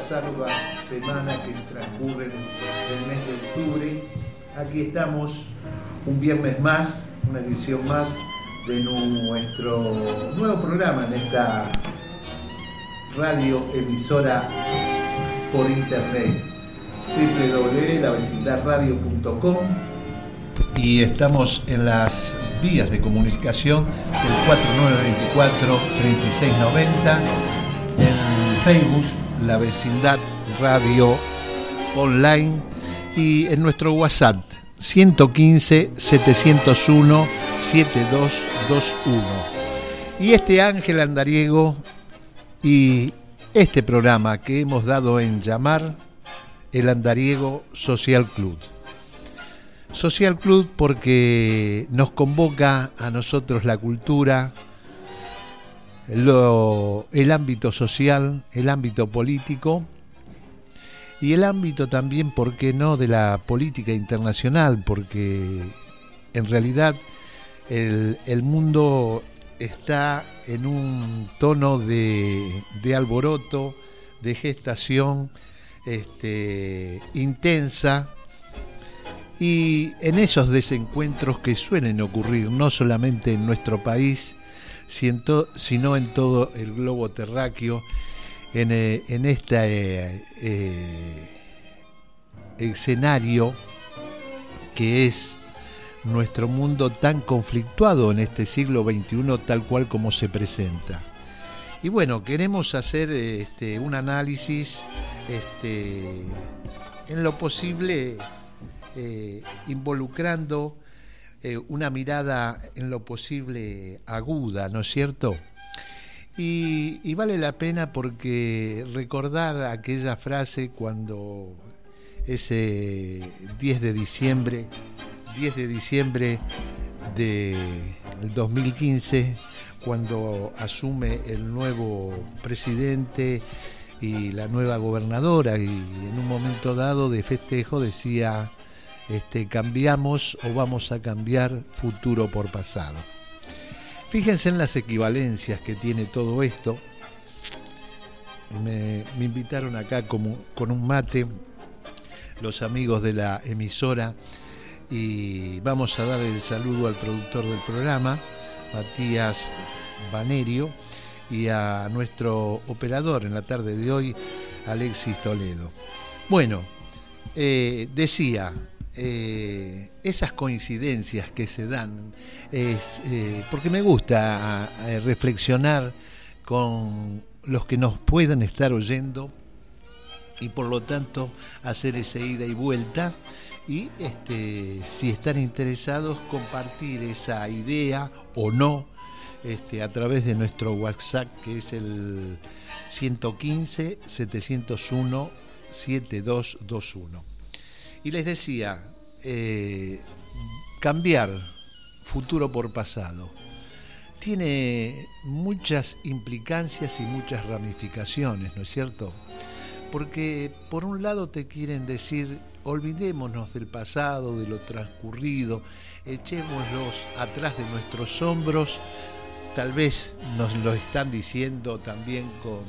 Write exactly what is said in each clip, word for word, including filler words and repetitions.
estas arduas semanas que transcurren el mes de octubre. Aquí estamos un viernes más, una edición más de nuestro nuevo programa en esta radio emisora por internet, doble u doble u doble u punto la vecindad radio punto com, y estamos en las vías de comunicación del cuatro nueve dos cuatro, tres seis nueve cero, en Facebook La Vecindad Radio Online y en nuestro WhatsApp ciento quince, setecientos uno, setenta y dos veintiuno. Y este Ángel Andariego y este programa que hemos dado en llamar el Andariego Social Club. Social Club porque nos convoca a nosotros la cultura, lo, el ámbito social, el ámbito político y el ámbito también, ¿por qué no?, de la política internacional, porque en realidad el, el mundo está en un tono de, de alboroto, de gestación este, intensa, y en esos desencuentros que suelen ocurrir no solamente en nuestro país, sino en todo el globo terráqueo, en, en este eh, escenario que es nuestro mundo tan conflictuado en este siglo veintiuno, tal cual como se presenta. Y bueno, queremos hacer este, un análisis este, en lo posible, eh, involucrando eh, una mirada en lo posible aguda, ¿no es cierto? Y, y vale la pena porque recordar aquella frase cuando ese diez de diciembre, diez de diciembre del dos mil quince, cuando asume el nuevo presidente y la nueva gobernadora, y en un momento dado de festejo decía, este, cambiamos o vamos a cambiar futuro por pasado. Fíjense en las equivalencias que tiene todo esto. Me, me invitaron acá como, con un mate los amigos de la emisora, y vamos a dar el saludo al productor del programa, Matías Banerio, y a nuestro operador en la tarde de hoy, Alexis Toledo. Bueno, eh, decía, eh, esas coincidencias que se dan, es, eh, porque me gusta a, a reflexionar con los que nos puedan estar oyendo y por lo tanto hacer esa ida y vuelta. Y este, si están interesados, compartir esa idea o no este, a través de nuestro WhatsApp, que es el ciento quince, setecientos uno, setenta y dos veintiuno. Y les decía, eh, cambiar futuro por pasado tiene muchas implicancias y muchas ramificaciones, ¿no es cierto? Porque por un lado te quieren decir, olvidémonos del pasado, de lo transcurrido, echémoslos atrás de nuestros hombros. Tal vez nos lo están diciendo también con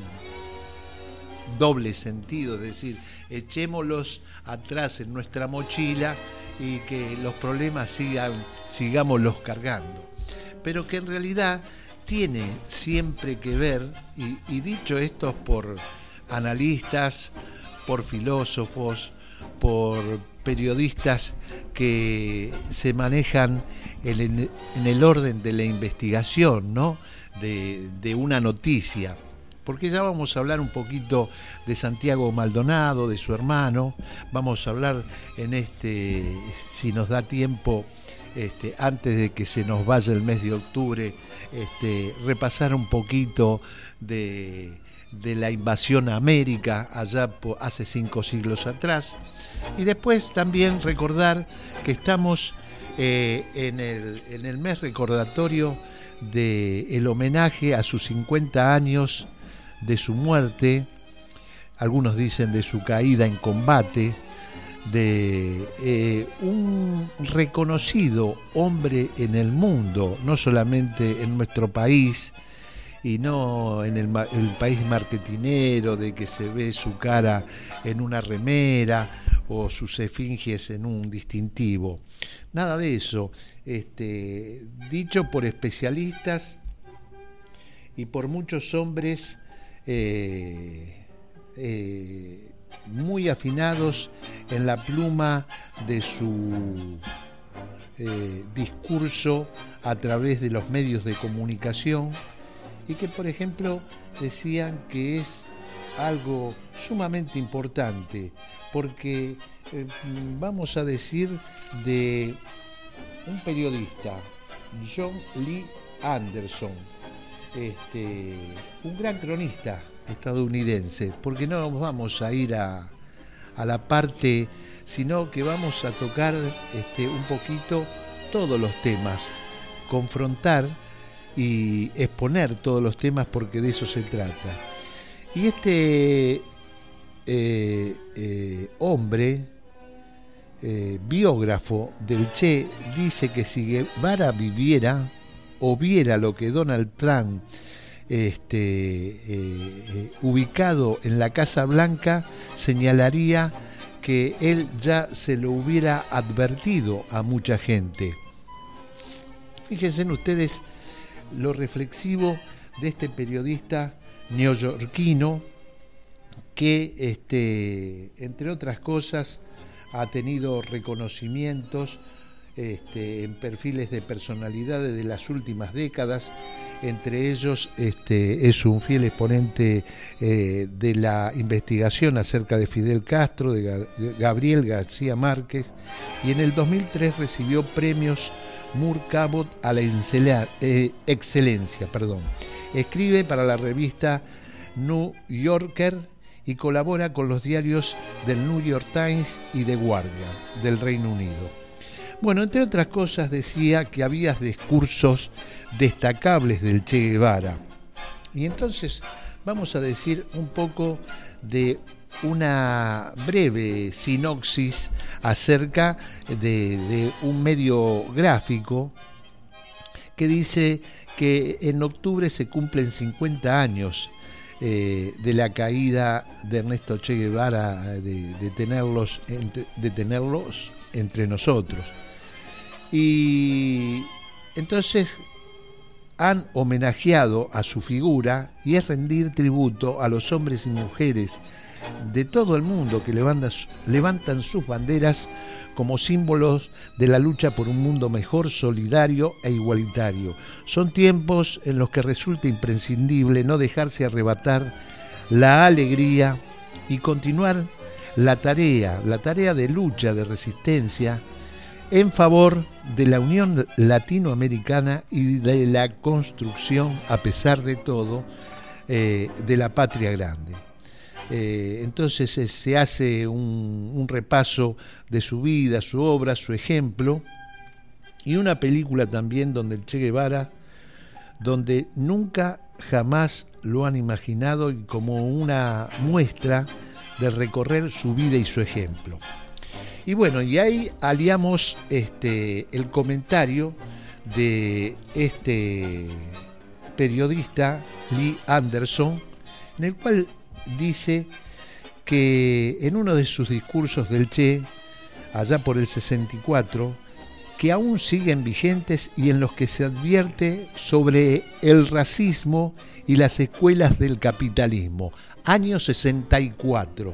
doble sentido, es decir, echémoslos atrás en nuestra mochila y que los problemas sigan, sigámoslos cargando. Pero que en realidad tiene siempre que ver, y, y dicho esto por analistas, por filósofos, por periodistas que se manejan en, en el orden de la investigación, ¿no?, de, de una noticia. Porque ya vamos a hablar un poquito de Santiago Maldonado, de su hermano. Vamos a hablar en este, si nos da tiempo, este, antes de que se nos vaya el mes de octubre, este, repasar un poquito de de la invasión a América allá hace cinco siglos atrás, y después también recordar que estamos eh, en, el, en el mes recordatorio del homenaje a sus cincuenta años de su muerte, algunos dicen de su caída en combate, de eh, un reconocido hombre en el mundo, no solamente en nuestro país, y no en el, el país marketinero de que se ve su cara en una remera o sus esfinges en un distintivo. Nada de eso. Este, dicho por especialistas y por muchos hombres eh, eh, muy afinados en la pluma de su eh, discurso a través de los medios de comunicación, y que, por ejemplo, decían que es algo sumamente importante, porque eh, vamos a decir de un periodista, John Lee Anderson, este, un gran cronista estadounidense, porque no nos vamos a ir a, a la parte, sino que vamos a tocar este, un poquito todos los temas, confrontar y exponer todos los temas, porque de eso se trata. Y este eh, eh, hombre, eh, biógrafo del Che, dice que si Guevara viviera o viera lo que Donald Trump este, eh, eh, ubicado en la Casa Blanca, señalaría que él ya se lo hubiera advertido a mucha gente. Fíjense ustedes lo reflexivo de este periodista neoyorquino que, este, entre otras cosas, ha tenido reconocimientos este, en perfiles de personalidades de las últimas décadas. Entre ellos este, es un fiel exponente eh, de la investigación acerca de Fidel Castro, de Gabriel García Márquez, y en el dos mil tres recibió premios Moore Cabot a la excelencia. Perdón. Escribe para la revista New Yorker y colabora con los diarios del New York Times y The Guardian del Reino Unido. Bueno, entre otras cosas decía que había discursos destacables del Che Guevara. Y entonces vamos a decir un poco de una breve sinopsis acerca de, de un medio gráfico que dice que en octubre se cumplen cincuenta años eh, de la caída de Ernesto Che Guevara, de, de, tenerlos, entre, de tenerlos entre nosotros. Y entonces han homenajeado a su figura, y es rendir tributo a los hombres y mujeres de todo el mundo que levantan, levantan sus banderas como símbolos de la lucha por un mundo mejor, solidario e igualitario. Son tiempos en los que resulta imprescindible no dejarse arrebatar la alegría y continuar la tarea, la tarea de lucha, de resistencia, en favor de la Unión Latinoamericana y de la construcción, a pesar de todo, eh, de la patria grande. Eh, entonces eh, se hace un, un repaso de su vida, su obra, su ejemplo, y una película también donde el Che Guevara, donde nunca jamás lo han imaginado, y como una muestra de recorrer su vida y su ejemplo. Y bueno, y ahí aliamos este, el comentario de este periodista Lee Anderson, en el cual dice que en uno de sus discursos del Che, allá por el sesenta y cuatro, que aún siguen vigentes y en los que se advierte sobre el racismo y las secuelas del capitalismo, año sesenta y cuatro,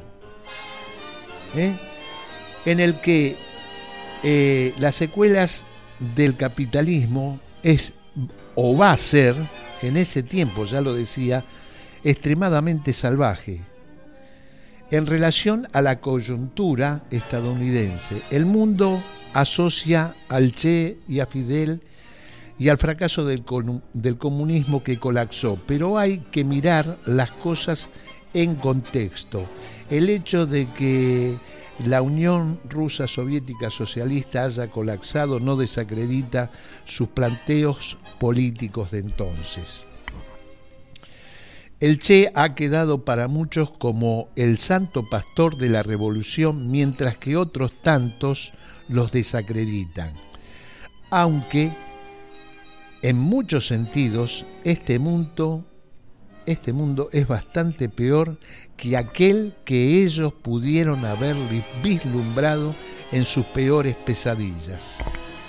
¿eh? en el que eh, las secuelas del capitalismo es o va a ser, en ese tiempo ya lo decía, extremadamente salvaje. En relación a la coyuntura estadounidense, el mundo asocia al Che y a Fidel y al fracaso del, del comunismo que colapsó, pero hay que mirar las cosas en contexto. El hecho de que la Unión Rusa Soviética Socialista haya colapsado no desacredita sus planteos políticos de entonces. El Che ha quedado para muchos como el santo pastor de la revolución, mientras que otros tantos los desacreditan. Aunque, en muchos sentidos, este mundo este mundo es bastante peor que aquel que ellos pudieron haber vislumbrado en sus peores pesadillas.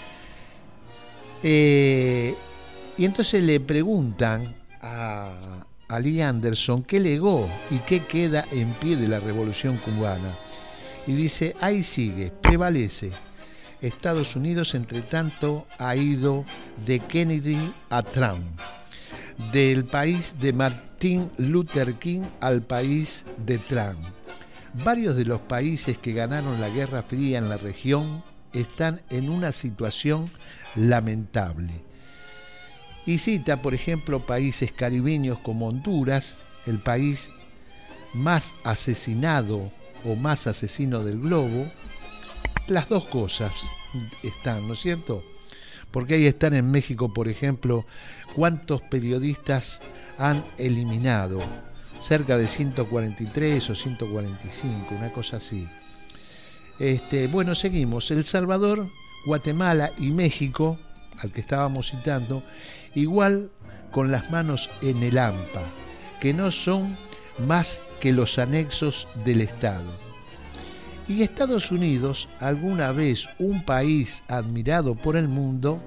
Eh, y entonces le preguntan a, a Lee Anderson qué legó y qué queda en pie de la revolución cubana. Y dice, ahí sigue, prevalece. Estados Unidos, entre tanto, ha ido de Kennedy a Trump, del país de Martin Luther King al país de Trump. Varios de los países que ganaron la Guerra Fría en la región están en una situación lamentable. Y cita, por ejemplo, países caribeños como Honduras, el país más asesinado o más asesino del globo. Las dos cosas están, ¿no es cierto? Porque ahí están en México, por ejemplo, cuántos periodistas han eliminado, cerca de ciento cuarenta y tres o ciento cuarenta y cinco, una cosa así. Este, bueno, seguimos. El Salvador, Guatemala y México, al que estábamos citando, igual con las manos en el hampa, que no son más que los anexos del Estado. Y Estados Unidos, alguna vez un país admirado por el mundo,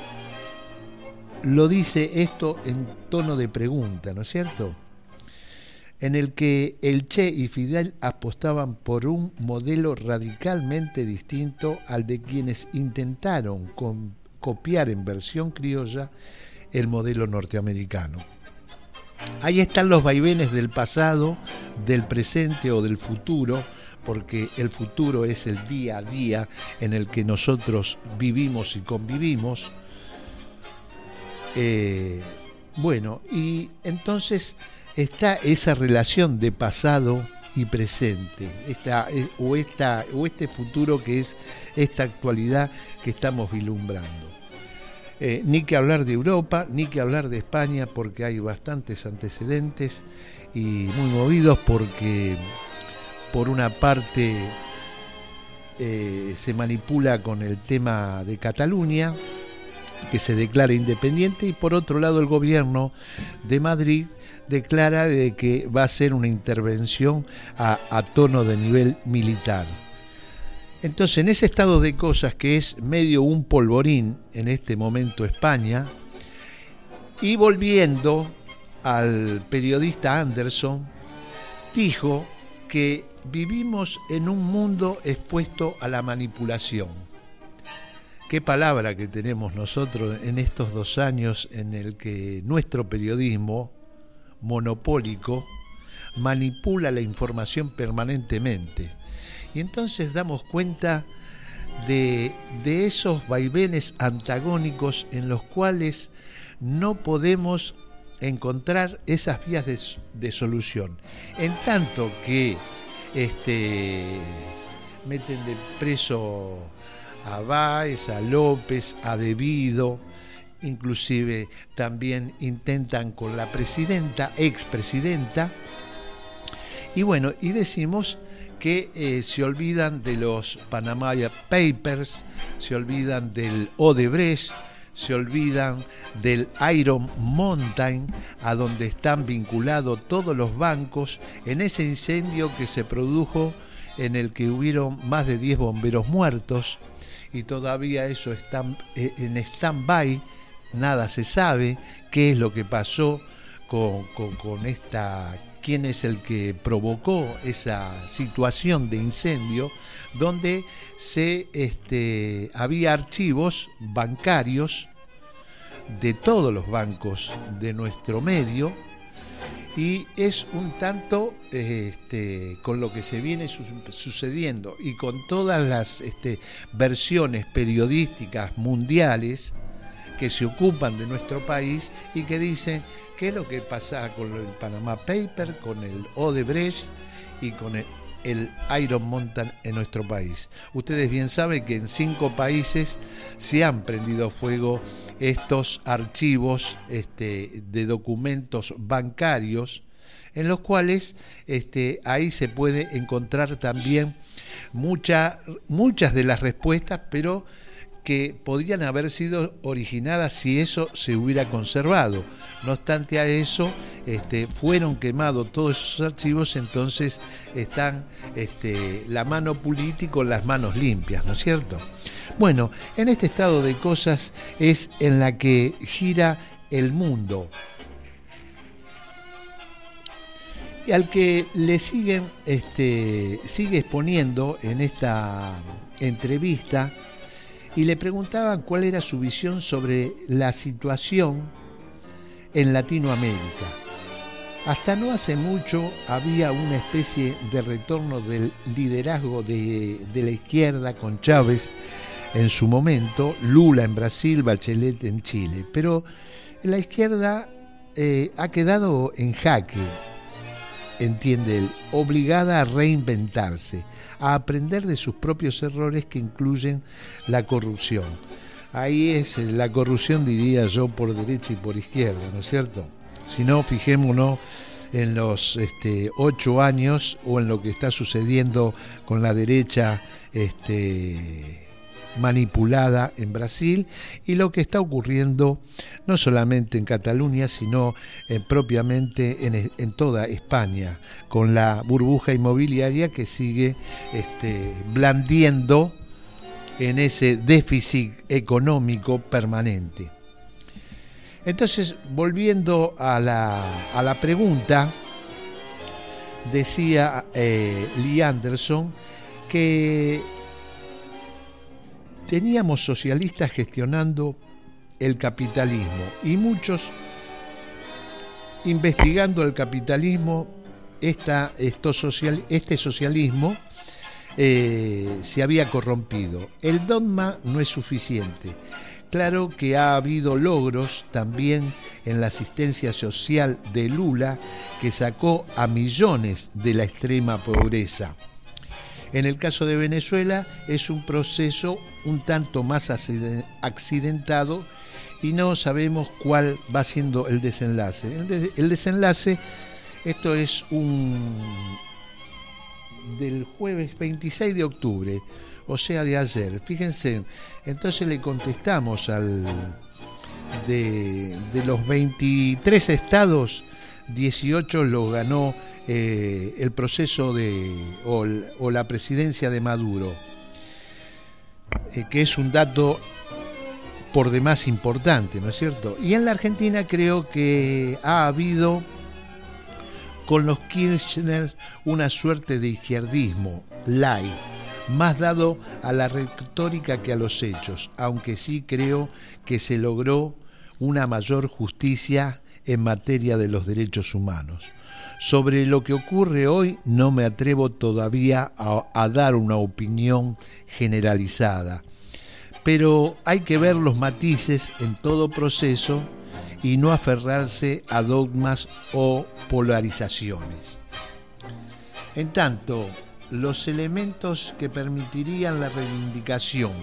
lo dice esto en tono de pregunta, ¿no es cierto? En el que el Che y Fidel apostaban por un modelo radicalmente distinto al de quienes intentaron con, copiar en versión criolla el modelo norteamericano. Ahí están los vaivenes del pasado, del presente o del futuro, porque el futuro es el día a día en el que nosotros vivimos y convivimos. Eh, bueno, y entonces está esa relación de pasado y presente, esta, o, esta, o este futuro que es esta actualidad que estamos vislumbrando. Eh, ni que hablar de Europa, ni que hablar de España, porque hay bastantes antecedentes y muy movidos, porque por una parte eh, se manipula con el tema de Cataluña, que se declara independiente, y por otro lado el gobierno de Madrid declara de que va a ser una intervención a, a tono de nivel militar. Entonces, en ese estado de cosas que es medio un polvorín en este momento España, y volviendo al periodista Anderson, dijo que vivimos en un mundo expuesto a la manipulación. Qué palabra que tenemos nosotros en estos dos años en el que nuestro periodismo monopólico manipula la información permanentemente. Y entonces damos cuenta de, de esos vaivenes antagónicos en los cuales no podemos encontrar esas vías de, de solución. En tanto que este, meten de preso a Báez, a López, a Devido, inclusive también intentan con la presidenta, expresidenta, y bueno, y decimos que eh, se olvidan de los Panama Papers, se olvidan del Odebrecht, se olvidan del Iron Mountain, a donde están vinculados todos los bancos en ese incendio que se produjo, en el que hubieron más de diez bomberos muertos, y todavía eso está en stand-by, nada se sabe qué es lo que pasó con, con, con esta, quién es el que provocó esa situación de incendio, donde se este, había archivos bancarios de todos los bancos de nuestro medio, y es un tanto este, con lo que se viene su, sucediendo y con todas las este, versiones periodísticas mundiales que se ocupan de nuestro país y que dicen qué es lo que pasa con el Panama Paper, con el Odebrecht y con el, el Iron Mountain en nuestro país. Ustedes bien saben que en cinco países se han prendido fuego estos archivos este, de documentos bancarios, en los cuales este, ahí se puede encontrar también mucha, muchas de las respuestas, pero que podrían haber sido originadas si eso se hubiera conservado. No obstante a eso, este, fueron quemados todos esos archivos, entonces están este, la mano política con las manos limpias, ¿no es cierto? Bueno, en este estado de cosas es en la que gira el mundo. Y al que le siguen, este, sigue exponiendo en esta entrevista, y le preguntaban cuál era su visión sobre la situación en Latinoamérica. Hasta no hace mucho había una especie de retorno del liderazgo de, de la izquierda con Chávez en su momento, Lula en Brasil, Bachelet en Chile, pero la izquierda eh, ha quedado en jaque, entiende él, obligada a reinventarse, a aprender de sus propios errores que incluyen la corrupción. Ahí es la corrupción, diría yo, por derecha y por izquierda, ¿no es cierto? Si no, fijémonos en los este, ocho años o en lo que está sucediendo con la derecha este, manipulada en Brasil y lo que está ocurriendo no solamente en Cataluña, sino eh, propiamente en, en toda España, con la burbuja inmobiliaria que sigue este, blandiendo en ese déficit económico permanente. Entonces, volviendo a la, a la pregunta, decía eh, Lee Anderson que teníamos socialistas gestionando el capitalismo y muchos investigando el capitalismo. Esta, esto social, este socialismo eh, se había corrompido. El dogma no es suficiente. Claro que ha habido logros también en la asistencia social de Lula, que sacó a millones de la extrema pobreza. En el caso de Venezuela es un proceso un tanto más accidentado y no sabemos cuál va siendo el desenlace. El, de, el desenlace, esto es un del jueves veintiséis de octubre, o sea, de ayer. Fíjense, entonces le contestamos al de, de los veintitrés estados, dieciocho lo ganó eh, el proceso de o, o la presidencia de Maduro, eh, que es un dato por demás importante, ¿no es cierto? Y en la Argentina creo que ha habido con los Kirchner una suerte de izquierdismo light, más dado a la retórica que a los hechos, aunque sí creo que se logró una mayor justicia en materia de los derechos humanos. Sobre lo que ocurre hoy no me atrevo todavía a, a dar una opinión generalizada, pero hay que ver los matices en todo proceso y no aferrarse a dogmas o polarizaciones. En tanto, los elementos que permitirían la reivindicación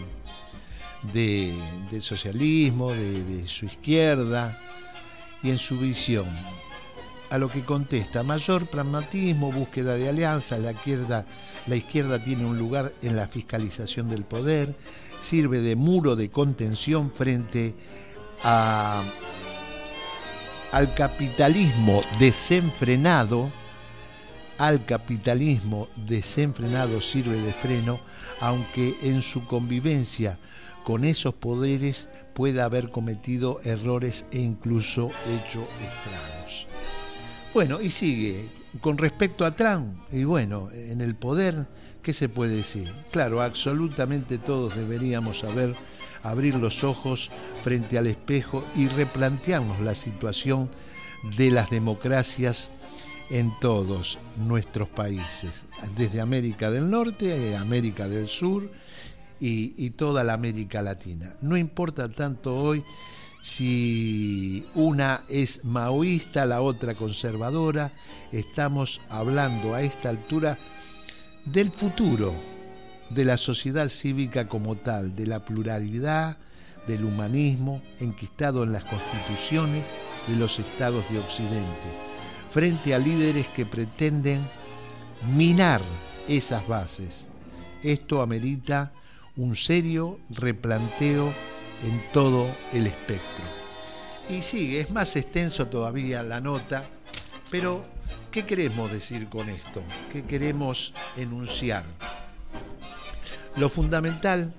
de, del socialismo, de, de su izquierda y en su visión, a lo que contesta, mayor pragmatismo, búsqueda de alianzas, la izquierda, la izquierda tiene un lugar en la fiscalización del poder, sirve de muro de contención frente a, al capitalismo desenfrenado. Al capitalismo desenfrenado sirve de freno, aunque en su convivencia con esos poderes pueda haber cometido errores e incluso hecho estragos. Bueno, y sigue, con respecto a Trump, y bueno, en el poder, ¿qué se puede decir? Claro, absolutamente todos deberíamos saber abrir los ojos frente al espejo y replantearnos la situación de las democracias en todos nuestros países, desde América del Norte, América del Sur y, y toda la América Latina. No importa tanto hoy si una es maoísta, la otra conservadora, estamos hablando a esta altura del futuro de la sociedad cívica como tal, de la pluralidad, del humanismo enquistado en las constituciones de los estados de Occidente, frente a líderes que pretenden minar esas bases. Esto amerita un serio replanteo en todo el espectro. Y sigue, es más extenso todavía la nota, pero ¿qué queremos decir con esto? ¿Qué queremos enunciar? Lo fundamental,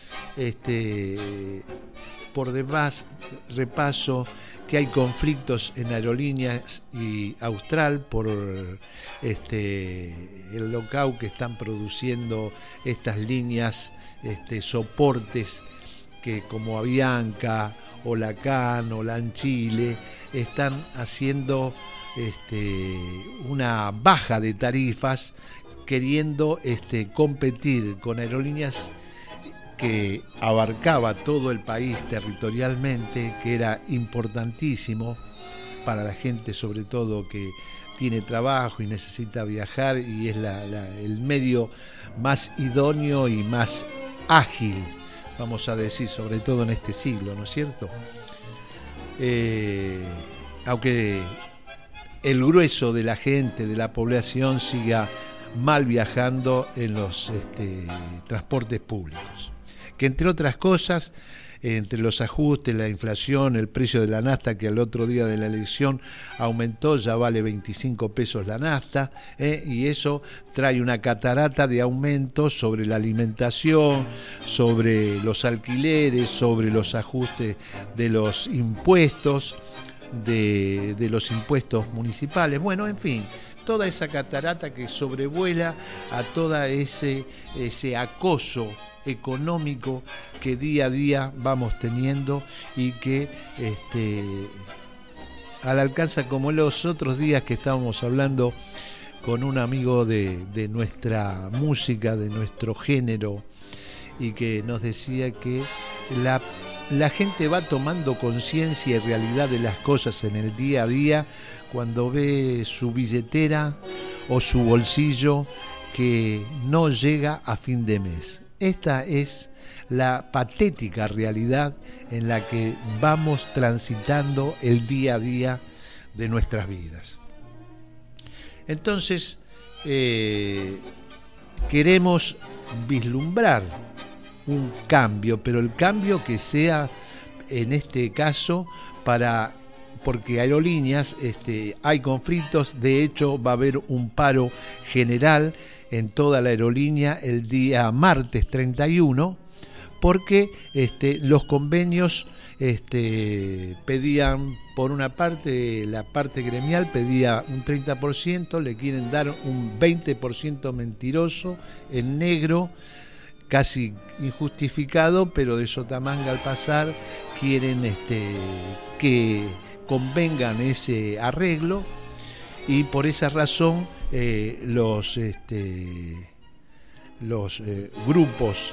este, por demás, repaso que hay conflictos en Aerolíneas y Austral por este, el lockout que están produciendo estas líneas, este, soportes que como Avianca o Lacan o LAN Chile están haciendo este, una baja de tarifas, queriendo este, competir con aerolíneas que abarcaba todo el país territorialmente, que era importantísimo para la gente, sobre todo que tiene trabajo y necesita viajar, y es la, la, el medio más idóneo y más ágil, vamos a decir, sobre todo en este siglo, ¿no es cierto? Eh, aunque el grueso de la gente, de la población, siga mal viajando en los este, transportes públicos, que entre otras cosas, entre los ajustes, la inflación, el precio de la nafta, que al otro día de la elección aumentó, ya vale veinticinco pesos la nafta, ¿eh? Y eso trae una catarata de aumentos sobre la alimentación, sobre los alquileres, sobre los ajustes de los impuestos, de, de los impuestos municipales, bueno, en fin, toda esa catarata que sobrevuela a todo ese, ese acoso económico que día a día vamos teniendo, y que este, al alcance, como los otros días que estábamos hablando con un amigo de, de nuestra música, de nuestro género, y que nos decía que la, la gente va tomando conciencia y realidad de las cosas en el día a día cuando ve su billetera o su bolsillo que no llega a fin de mes. Esta es la patética realidad en la que vamos transitando el día a día de nuestras vidas. Entonces, eh, queremos vislumbrar un cambio, pero el cambio que sea, en este caso, para... porque Aerolíneas, este, hay conflictos, de hecho va a haber un paro general en toda la aerolínea el día martes treinta y uno, porque este, los convenios este, pedían, por una parte, la parte gremial pedía un treinta por ciento, le quieren dar un veinte por ciento mentiroso, en negro, casi injustificado, pero de sotamanga al pasar quieren este, que convengan ese arreglo, y por esa razón eh, los este, los eh, grupos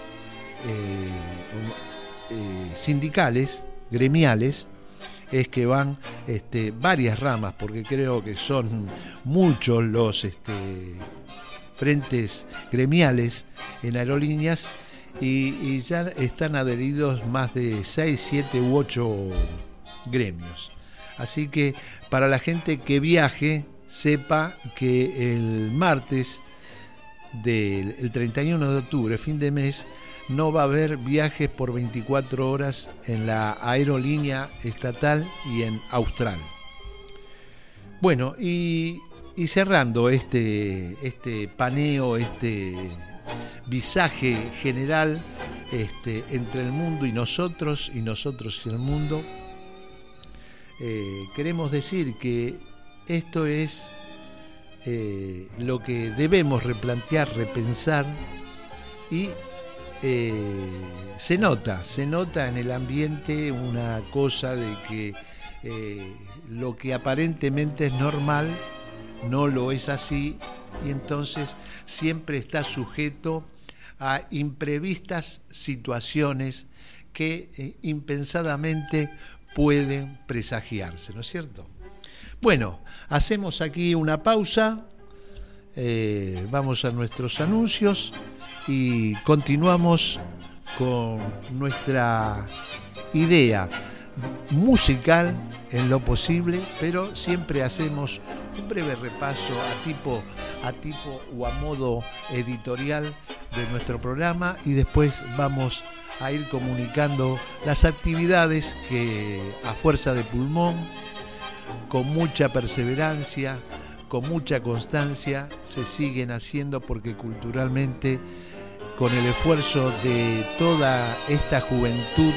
eh, eh, sindicales, gremiales, es que van este, varias ramas, porque creo que son muchos los este, frentes gremiales en Aerolíneas, y, y ya están adheridos más de seis, siete u ocho gremios. Así que para la gente que viaje, sepa que el martes del el treinta y uno de octubre, fin de mes, no va a haber viajes por veinticuatro horas en la aerolínea estatal y en Austral. Bueno, y, y cerrando este, este paneo, este visaje general este, entre el mundo y nosotros, y nosotros y el mundo, eh, queremos decir que esto es eh, lo que debemos replantear, repensar, y eh, se nota, se nota en el ambiente una cosa de que eh, lo que aparentemente es normal no lo es así, y entonces siempre está sujeto a imprevistas situaciones que eh, impensadamente pueden presagiarse, ¿no es cierto? Bueno, hacemos aquí una pausa, eh, vamos a nuestros anuncios y continuamos con nuestra idea musical en lo posible, pero siempre hacemos un breve repaso a tipo, a tipo o a modo editorial de nuestro programa y después vamos a ir comunicando las actividades que a fuerza de pulmón, con mucha perseverancia, con mucha constancia, se siguen haciendo, porque culturalmente, con el esfuerzo de toda esta juventud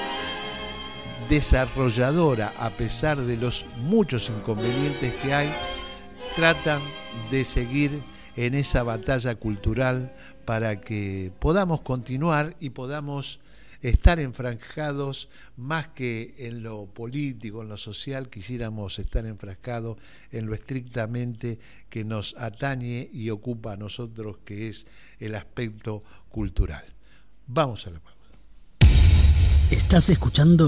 desarrolladora, a pesar de los muchos inconvenientes que hay, tratan de seguir en esa batalla cultural para que podamos continuar y podamos estar enfrascados más que en lo político, en lo social. Quisiéramos estar enfrascados en lo estrictamente que nos atañe y ocupa a nosotros, que es el aspecto cultural. Vamos a la pausa. Estás escuchando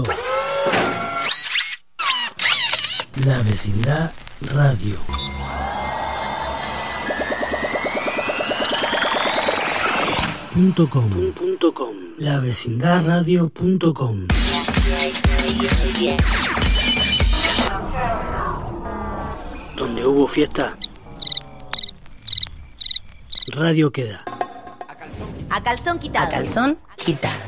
La Vecindad Radio. Punto com, punto com, la vecindad radio punto com. Donde hubo fiesta, radio queda. A calzón quitado. A calzón quitado.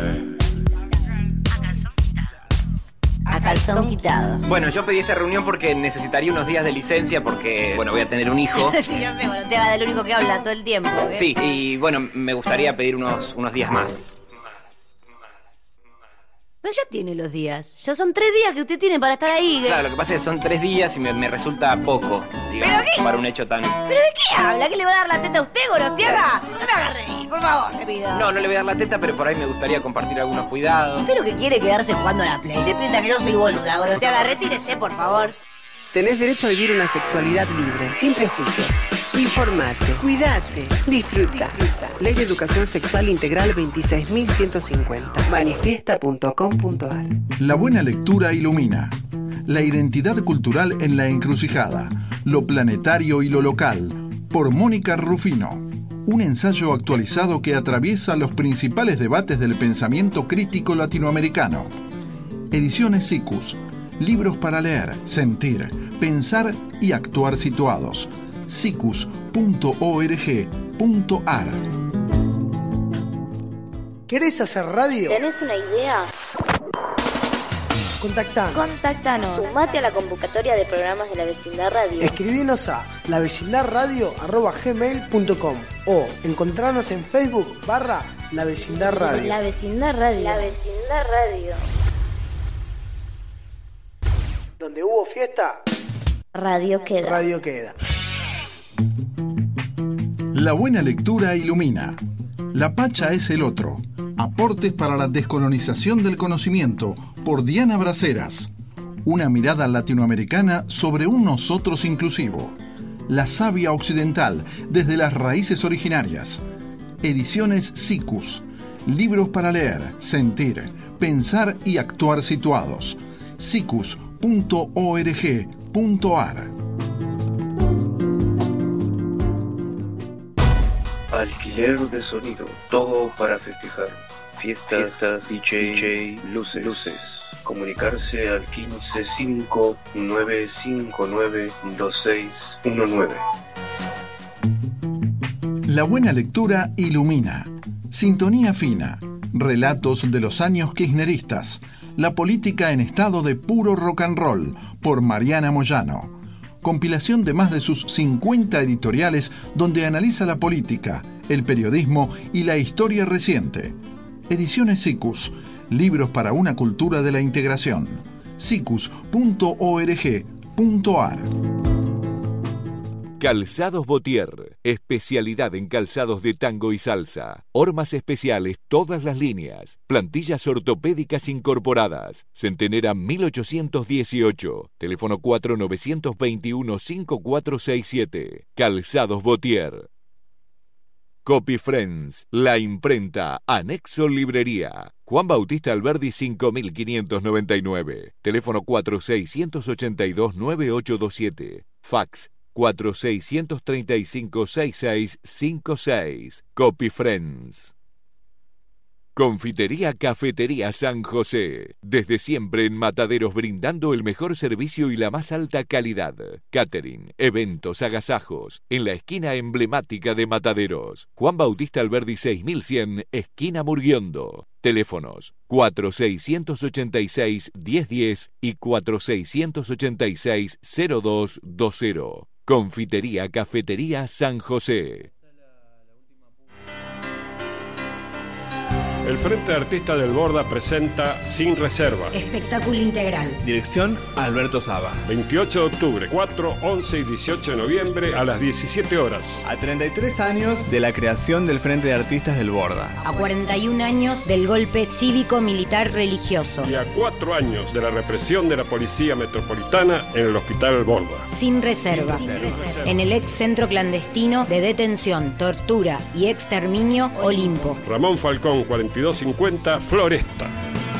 A calzón quitado. A calzón quitado. Bueno, yo pedí esta reunión porque necesitaría unos días de licencia porque, bueno, voy a tener un hijo. Sí, yo sé, bueno, te va del único que habla todo el tiempo, ¿eh? Sí, y bueno, me gustaría pedir unos, unos días más. Pero ya tiene los días. Ya son tres días que usted tiene para estar ahí. Claro, lo que pasa es que son tres días y me, me resulta poco, digamos, ¿Pero qué? para un hecho tan... ¿Pero de qué habla? ¿Que le va a dar la teta a usted, Gorostiaga? No me haga reír, por favor, le pido. No, no le voy a dar la teta, pero por ahí me gustaría compartir algunos cuidados. Usted lo que quiere es quedarse jugando a la Play. Se piensa que yo soy boluda, Gorostiaga. Retírese, por favor. Tenés derecho a vivir una sexualidad libre, sin prejuicios. Informate, cuídate, disfruta. disfruta. Ley de Educación Sexual Integral veintiséis mil ciento cincuenta. Manifiesta punto com punto ar. La buena lectura ilumina. La identidad cultural en la encrucijada. Lo planetario y lo local. Por Mónica Rufino. Un ensayo actualizado que atraviesa los principales debates del pensamiento crítico latinoamericano. Ediciones SICUS. Libros para leer, sentir, pensar y actuar situados. sicus punto org punto ar. ¿Querés hacer radio? ¿Tenés una idea? Contactanos. Contactanos. Sumate a la convocatoria de programas de La Vecindad Radio. Escribinos a lavecindadradio arroba gmail punto com o encontrarnos en Facebook barra La Vecindad Radio. La Vecindad Radio. La Vecindad Radio. Donde hubo fiesta, radio queda. Radio queda. La buena lectura ilumina. La Pacha es el otro. Aportes para la descolonización del conocimiento, por Diana Braceras. Una mirada latinoamericana sobre un nosotros inclusivo. La savia occidental, desde las raíces originarias. Ediciones SICUS. Libros para leer, sentir, pensar y actuar situados. sicus punto org punto ar. Alquiler de sonido, todo para festejar. Fiestas, Fiestas D J, D J, luces, luces. Comunicarse al quince cinco nueve cinco nueve dos seis uno nueve. La buena lectura ilumina. Sintonía fina. Relatos de los años kirchneristas. La política en estado de puro rock and roll, por Mariana Moyano. Compilación de más de sus cincuenta editoriales donde analiza la política, el periodismo y la historia reciente. Ediciones SICUS. Libros para una cultura de la integración. sicus punto org punto ar. Calzados Botier, especialidad en calzados de tango y salsa. Hormas especiales, todas las líneas. Plantillas ortopédicas incorporadas. Centenera mil ochocientos dieciocho. Teléfono cuatro nueve dos uno cinco cuatro seis siete. Calzados Botier. Copy Friends, la imprenta, anexo librería. Juan Bautista Alberdi cinco mil quinientos noventa y nueve. Teléfono cuatro seis ocho dos nueve ocho dos siete. Fax cuatro seis tres cinco seis seis cinco seis. Copy Friends. Confitería Cafetería San José. Desde siempre en Mataderos brindando el mejor servicio y la más alta calidad. Catering, eventos, agasajos. En la esquina emblemática de Mataderos. Juan Bautista Alberdi seis mil cien, esquina Murguiondo. Teléfonos cuatro seis ocho seis, uno cero uno cero y cuatro seis ocho seis, cero dos dos cero. Confitería Cafetería San José. El Frente de Artistas del Borda presenta Sin Reserva. Espectáculo integral. Dirección Alberto Saba. veintiocho de octubre, cuatro, once y dieciocho de noviembre a las diecisiete horas. A treinta y tres años de la creación del Frente de Artistas del Borda. A cuarenta y un años del golpe cívico-militar religioso. Y a cuatro años de la represión de la Policía Metropolitana en el Hospital Borda. Sin reserva. Sin reserva. En el ex centro clandestino de detención, tortura y exterminio Olimpo. Ramón Falcón, cuarenta y dos cincuenta, Floresta.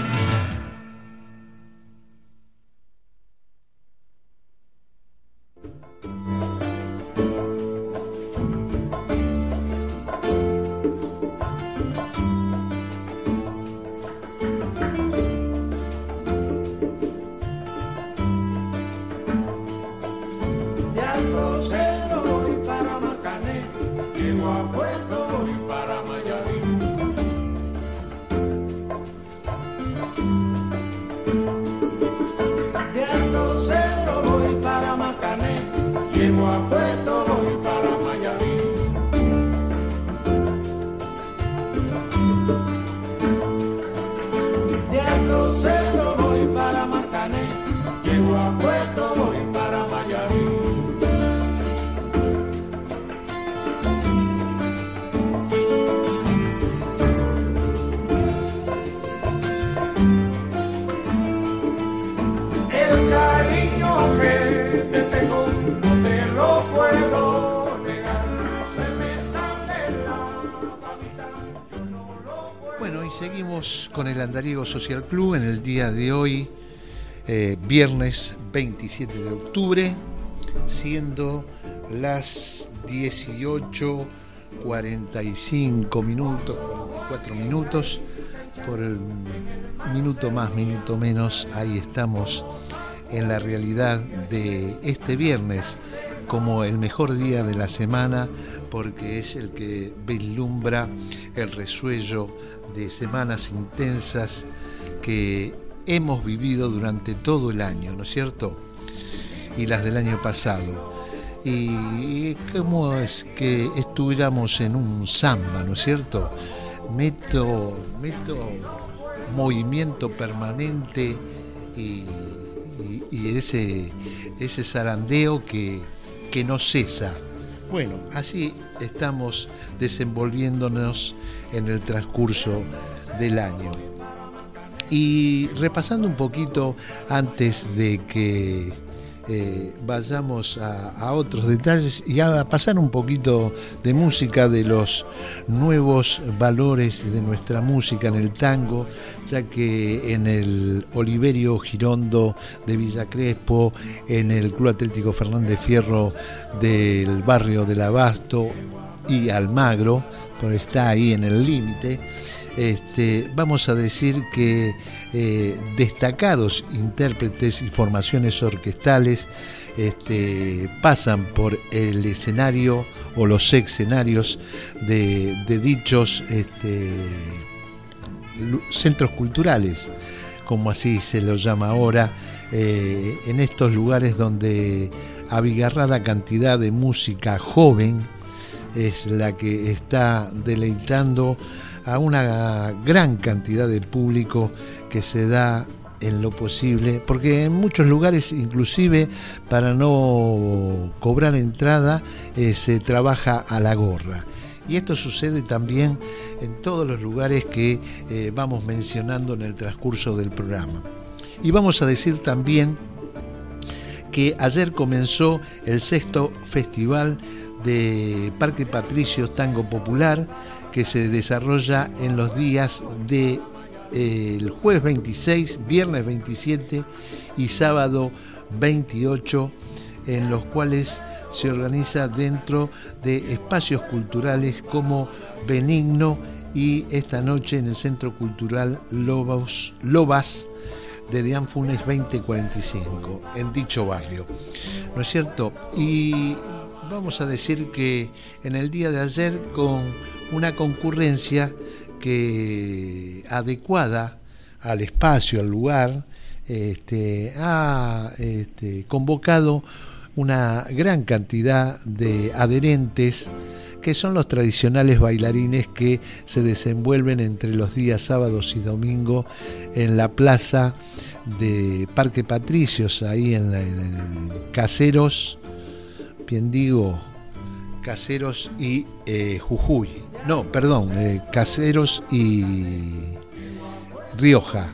Con el Andariego Social Club en el día de hoy, eh, viernes veintisiete de octubre, siendo las dieciocho cuarenta y cinco minutos, cuarenta y cuatro minutos, por el minuto más, minuto menos, ahí estamos en la realidad de este viernes como el mejor día de la semana, porque es el que vislumbra el resuello de semanas intensas que hemos vivido durante todo el año, ¿no es cierto? Y las del año pasado. Y cómo es que estuviéramos en un samba, ¿no es cierto? Meto, meto movimiento permanente y, y, y ese, ese zarandeo que, que no cesa. Bueno, así estamos desenvolviéndonos en el transcurso del año. Y repasando un poquito antes de que eh, vayamos a, a otros detalles y a pasar un poquito de música, de los nuevos valores de nuestra música en el tango, ya que en el Oliverio Girondo de Villa Crespo, en el Club Atlético Fernández Fierro del barrio del Abasto y Almagro, pero está ahí en el límite, este, vamos a decir que eh, destacados intérpretes y formaciones orquestales este, pasan por el escenario o los escenarios de, de dichos este, centros culturales, como así se los llama ahora, eh, en estos lugares donde abigarrada cantidad de música joven es la que está deleitando a una gran cantidad de público que se da en lo posible, porque en muchos lugares inclusive para no cobrar entrada eh, se trabaja a la gorra. Y esto sucede también en todos los lugares que eh, vamos mencionando en el transcurso del programa. Y vamos a decir también que ayer comenzó el sexto festival de Parque Patricios Tango Popular, que se desarrolla en los días de eh, el jueves veintiséis, viernes veintisiete y sábado veintiocho, en los cuales se organiza dentro de espacios culturales como Benigno y esta noche en el Centro Cultural Lobos, Lobas de Dian Funes veinte cuarenta y cinco, en dicho barrio, ¿no es cierto? Y vamos a decir que en el día de ayer, con una concurrencia que adecuada al espacio, al lugar, este, ha este, convocado una gran cantidad de adherentes, que son los tradicionales bailarines que se desenvuelven entre los días sábados y domingos en la plaza de Parque Patricios, ahí en, la, en Caseros, bien digo, Caseros y eh, Jujuy. No, perdón, eh, Caseros y Rioja.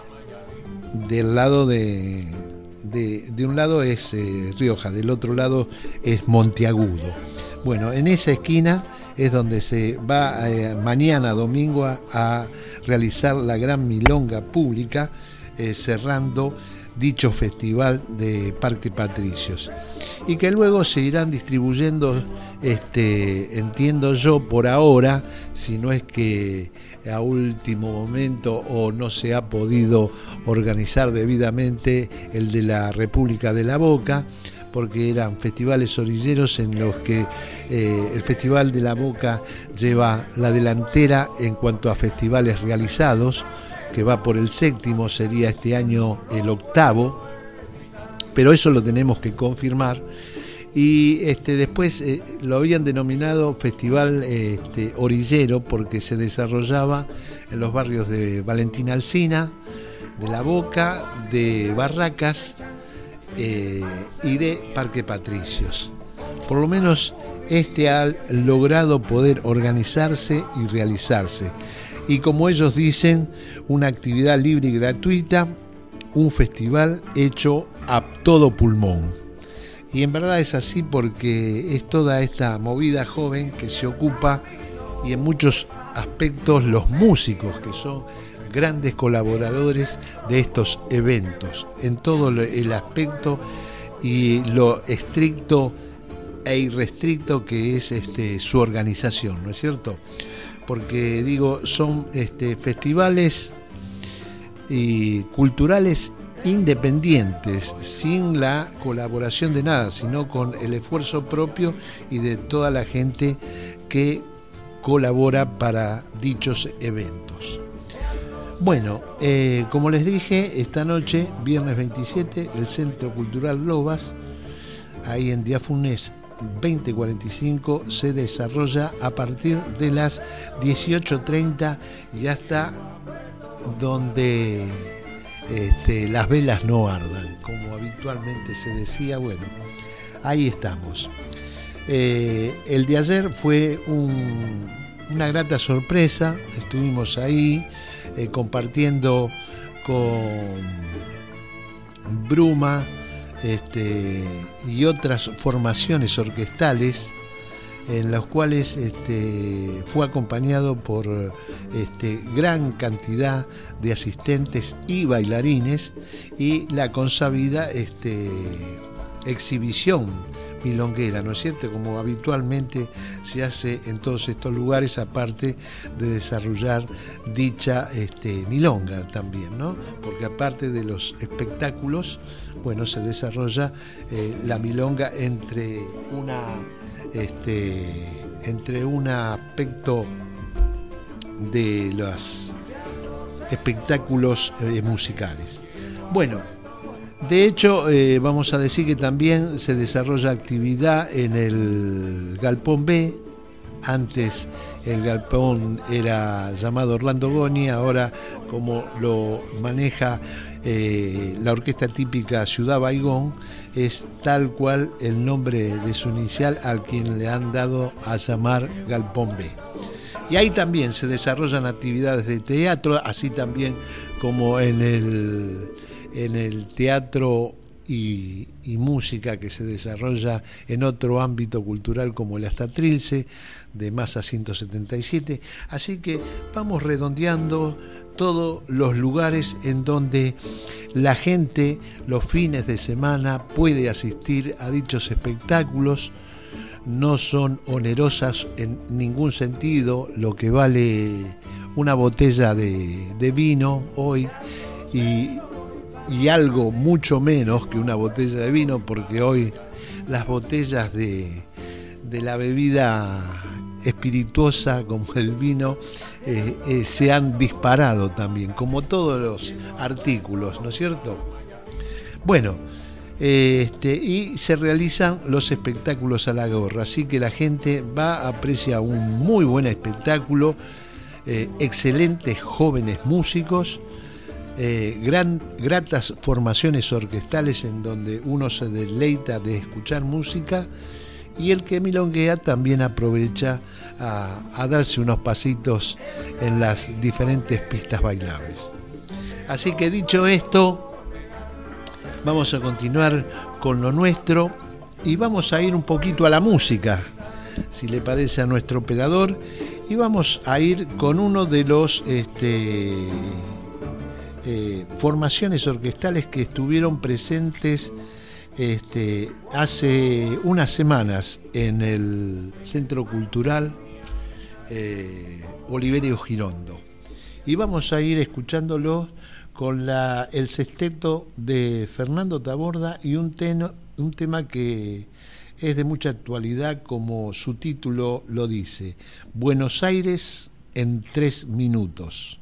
Del lado de, de, de un lado es eh, Rioja, del otro lado es Monteagudo. Bueno, en esa esquina es donde se va eh, mañana domingo a, a realizar la gran milonga pública, eh, cerrando dicho festival de Parque Patricios, y que luego se irán distribuyendo, este, entiendo yo, por ahora, si no es que a último momento o no se ha podido organizar debidamente el de la República de la Boca, porque eran festivales orilleros en los que eh, el Festival de la Boca lleva la delantera en cuanto a festivales realizados, que va por el séptimo, sería este año el octavo, pero eso lo tenemos que confirmar. Y este, después eh, lo habían denominado Festival este, Orillero, porque se desarrollaba en los barrios de Valentín Alsina, de La Boca, de Barracas eh, y de Parque Patricios. Por lo menos este ha logrado poder organizarse y realizarse. Y como ellos dicen, una actividad libre y gratuita, un festival hecho a todo pulmón. Y en verdad es así, porque es toda esta movida joven que se ocupa, y en muchos aspectos los músicos, que son grandes colaboradores de estos eventos, en todo el aspecto y lo estricto e irrestricto que es este, su organización, ¿no es cierto? Porque digo, son este, festivales y culturales independientes, sin la colaboración de nada, sino con el esfuerzo propio y de toda la gente que colabora para dichos eventos. Bueno, eh, como les dije, esta noche, viernes veintisiete, el Centro Cultural Lobas, ahí en Dian Funes veinte cuarenta y cinco, se desarrolla a partir de las dieciocho treinta y hasta donde este, las velas no ardan, como habitualmente se decía. Bueno, ahí estamos. Eh, el de ayer fue un, una grata sorpresa. Estuvimos ahí eh, compartiendo con Bruma Este, y otras formaciones orquestales, en las cuales este, fue acompañado por este, gran cantidad de asistentes y bailarines, y la consabida este, exhibición milonguera, ¿no es cierto?, como habitualmente se hace en todos estos lugares, aparte de desarrollar dicha este, milonga también, ¿no? Porque aparte de los espectáculos, bueno, se desarrolla eh, la milonga entre una este, entre un aspecto de los espectáculos eh, musicales. Bueno, de hecho, eh, vamos a decir que también se desarrolla actividad en el Galpón B. Antes el galpón era llamado Orlando Goni, ahora como lo maneja eh, la orquesta típica Ciudad Baigón, es tal cual el nombre de su inicial, al quien le han dado a llamar Galpón B. Y ahí también se desarrollan actividades de teatro, así también como en el, en el teatro y, y música que se desarrolla en otro ámbito cultural como el Astatrilce de Masa ciento setenta y siete. Así que vamos redondeando todos los lugares en donde la gente los fines de semana puede asistir a dichos espectáculos, no son onerosas en ningún sentido, lo que vale una botella de, de vino hoy y, y algo mucho menos que una botella de vino, porque hoy las botellas de, de la bebida espirituosa como el vino eh, eh, se han disparado también, como todos los artículos, ¿no es cierto? Bueno, Este, y se realizan los espectáculos a la gorra, así que la gente va, aprecia un muy buen espectáculo, eh, excelentes jóvenes músicos, eh, gran, gratas formaciones orquestales en donde uno se deleita de escuchar música, y el que milonguea también aprovecha a, a darse unos pasitos en las diferentes pistas bailables. Así que dicho esto, vamos a continuar con lo nuestro y vamos a ir un poquito a la música, si le parece a nuestro operador, y vamos a ir con uno de los este, eh, formaciones orquestales que estuvieron presentes este, hace unas semanas en el Centro Cultural eh, Oliverio Girondo, y vamos a ir escuchándolo con la, el sexteto de Fernando Taborda y un, teno, un tema que es de mucha actualidad, como su título lo dice, Buenos Aires en tres minutos.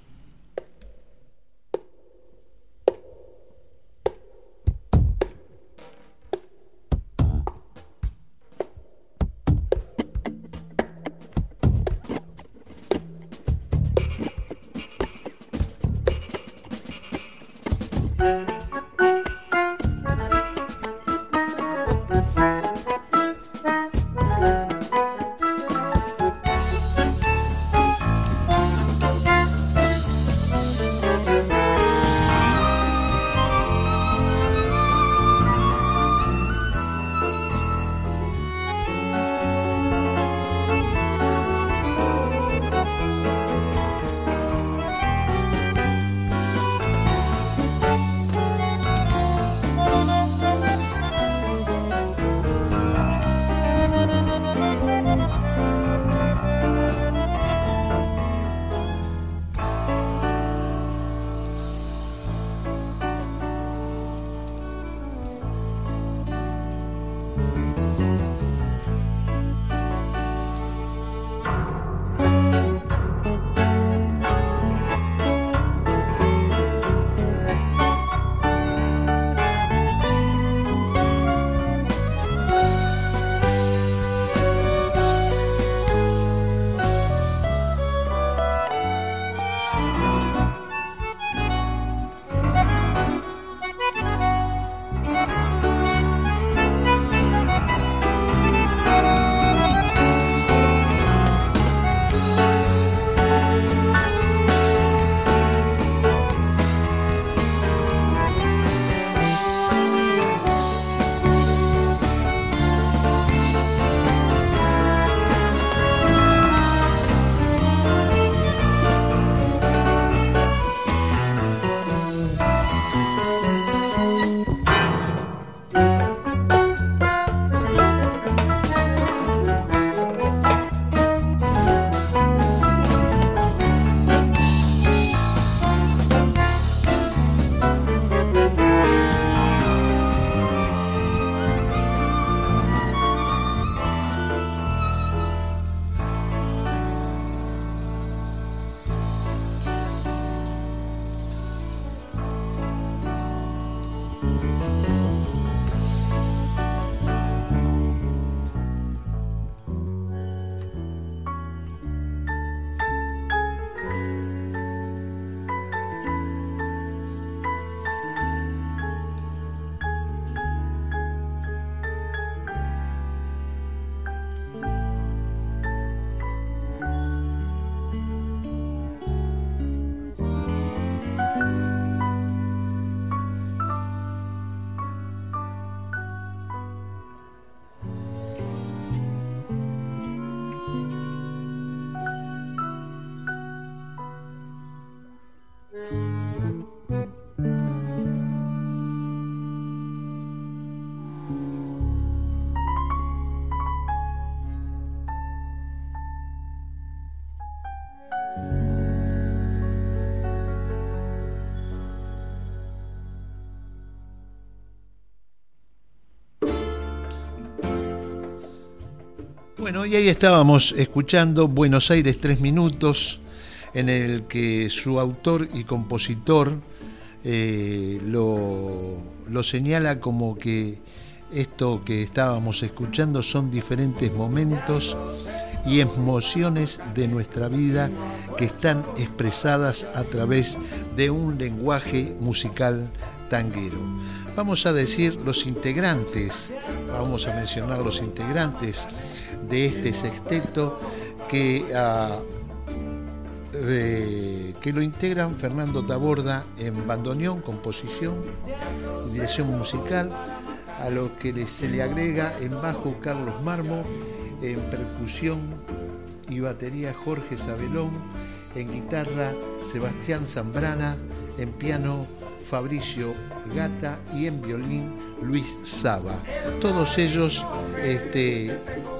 Bueno, y ahí estábamos escuchando Buenos Aires tres minutos, en el que su autor y compositor eh, lo, lo señala como que esto que estábamos escuchando son diferentes momentos y emociones de nuestra vida que están expresadas a través de un lenguaje musical tanguero. Vamos a decir los integrantes, vamos a mencionar los integrantes de este sexteto que, uh, eh, que lo integran Fernando Taborda en bandoneón, composición y dirección musical, a lo que se le agrega en bajo Carlos Marmo, en percusión y batería Jorge Sabelón, en guitarra Sebastián Zambrana, en piano Fabricio Gata y en violín Luis Saba. Todos ellos este,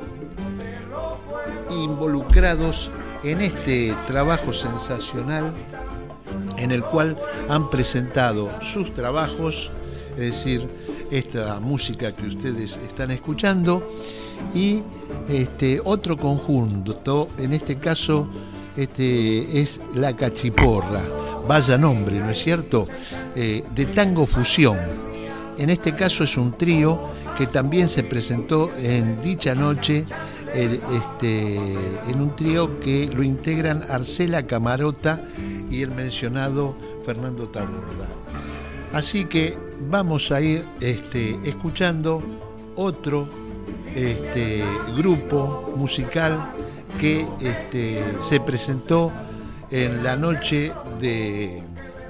involucrados en este trabajo sensacional en el cual han presentado sus trabajos, es decir, esta música que ustedes están escuchando, y este otro conjunto, en este caso este es La Cachiporra, vaya nombre, ¿no es cierto?, eh, de tango fusión. En este caso es un trío que también se presentó en dicha noche, eh, este, en un trío que lo integran Arcela Camarota y el mencionado Fernando Taborda. Así que vamos a ir este, escuchando otro este, grupo musical que este, se presentó en la noche de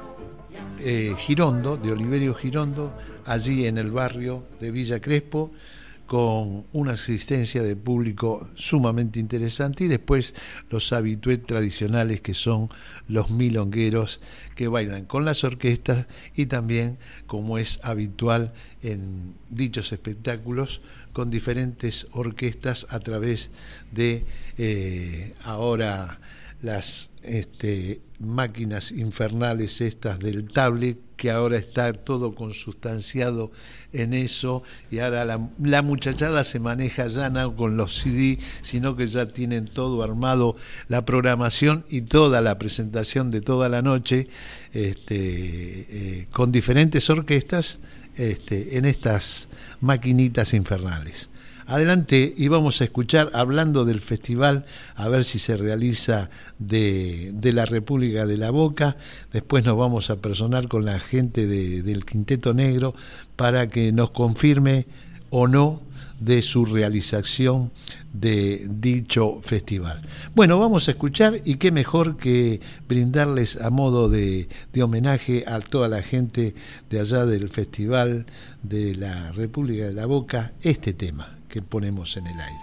eh, Girondo, de Oliverio Girondo, allí en el barrio de Villa Crespo, con una asistencia de público sumamente interesante, y después los habitués tradicionales que son los milongueros, que bailan con las orquestas y también, como es habitual en dichos espectáculos, con diferentes orquestas a través de eh, ahora las este, máquinas infernales estas del tablet, que ahora está todo consustanciado en eso, y ahora la, la muchachada se maneja ya no con los C D, sino que ya tienen todo armado, la programación y toda la presentación de toda la noche, este, eh, con diferentes orquestas este, en estas maquinitas infernales. Adelante, y vamos a escuchar, hablando del festival, a ver si se realiza de, de la República de la Boca. Después nos vamos a personar con la gente de, del Quinteto Negro para que nos confirme o no de su realización de dicho festival. Bueno, vamos a escuchar, y qué mejor que brindarles a modo de, de homenaje a toda la gente de allá del Festival de la República de la Boca, este tema que ponemos en el aire.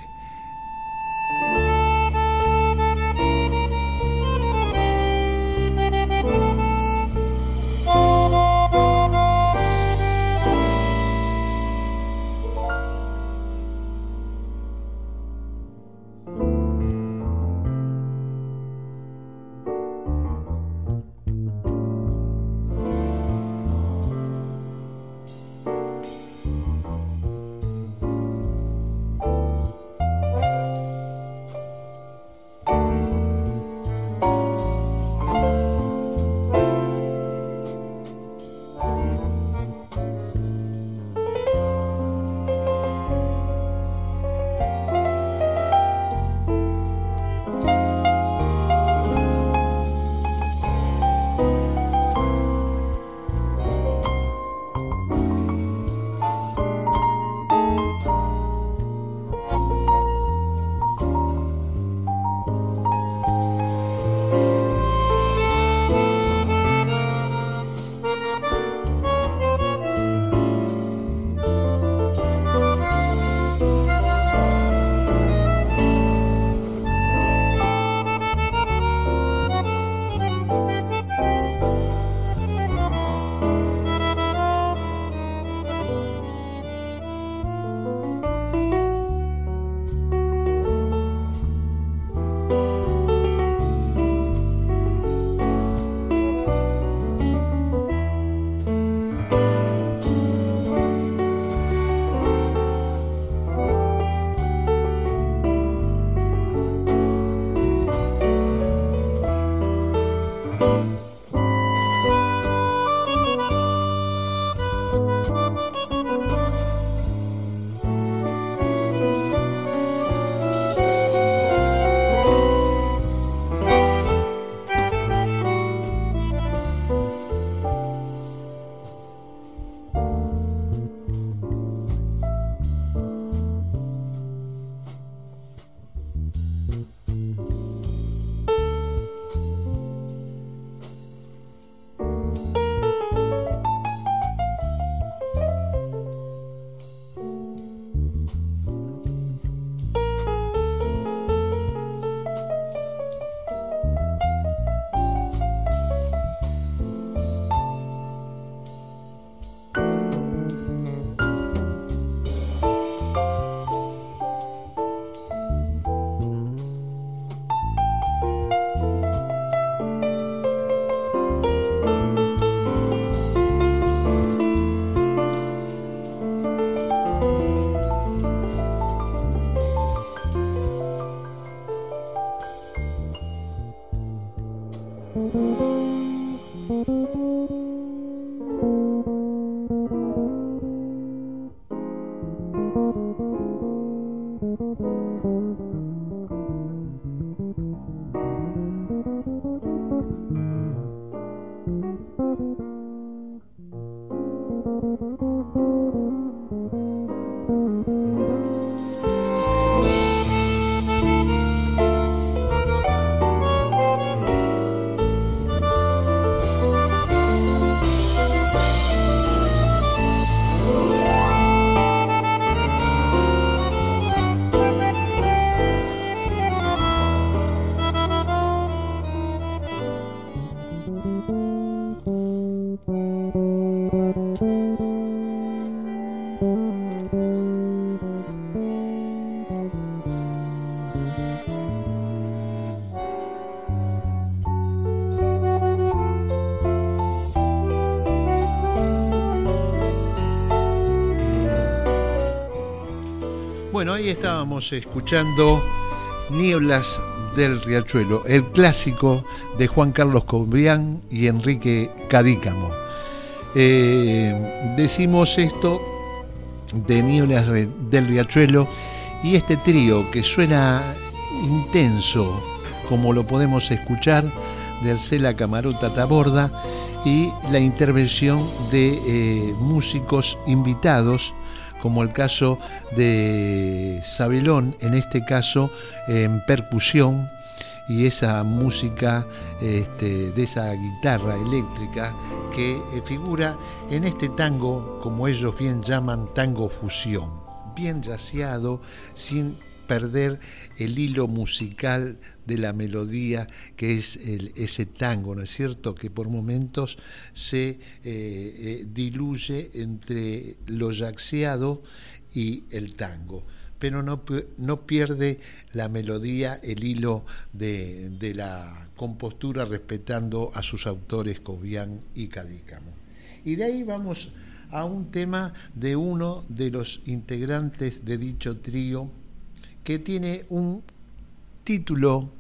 Bueno, ahí estábamos escuchando Nieblas del Riachuelo, el clásico de Juan Carlos Cobian y Enrique Cadícamo. Eh, decimos esto de Nieblas del Riachuelo y este trío que suena intenso, como lo podemos escuchar, de Arcela Camarota Taborda, y la intervención de eh, músicos invitados, como el caso de Sabelón, en este caso en percusión, y esa música este, de esa guitarra eléctrica que eh, figura en este tango, como ellos bien llaman, tango fusión, bien yaceado, sin perder el hilo musical de la melodía que es el, ese tango, ¿no es cierto?, que por momentos se eh, eh, diluye entre lo yaxeado y el tango, pero no, no pierde la melodía, el hilo de, de la compostura, respetando a sus autores Cobian y Cadícamo. Y de ahí vamos a un tema de uno de los integrantes de dicho trío, que tiene un título,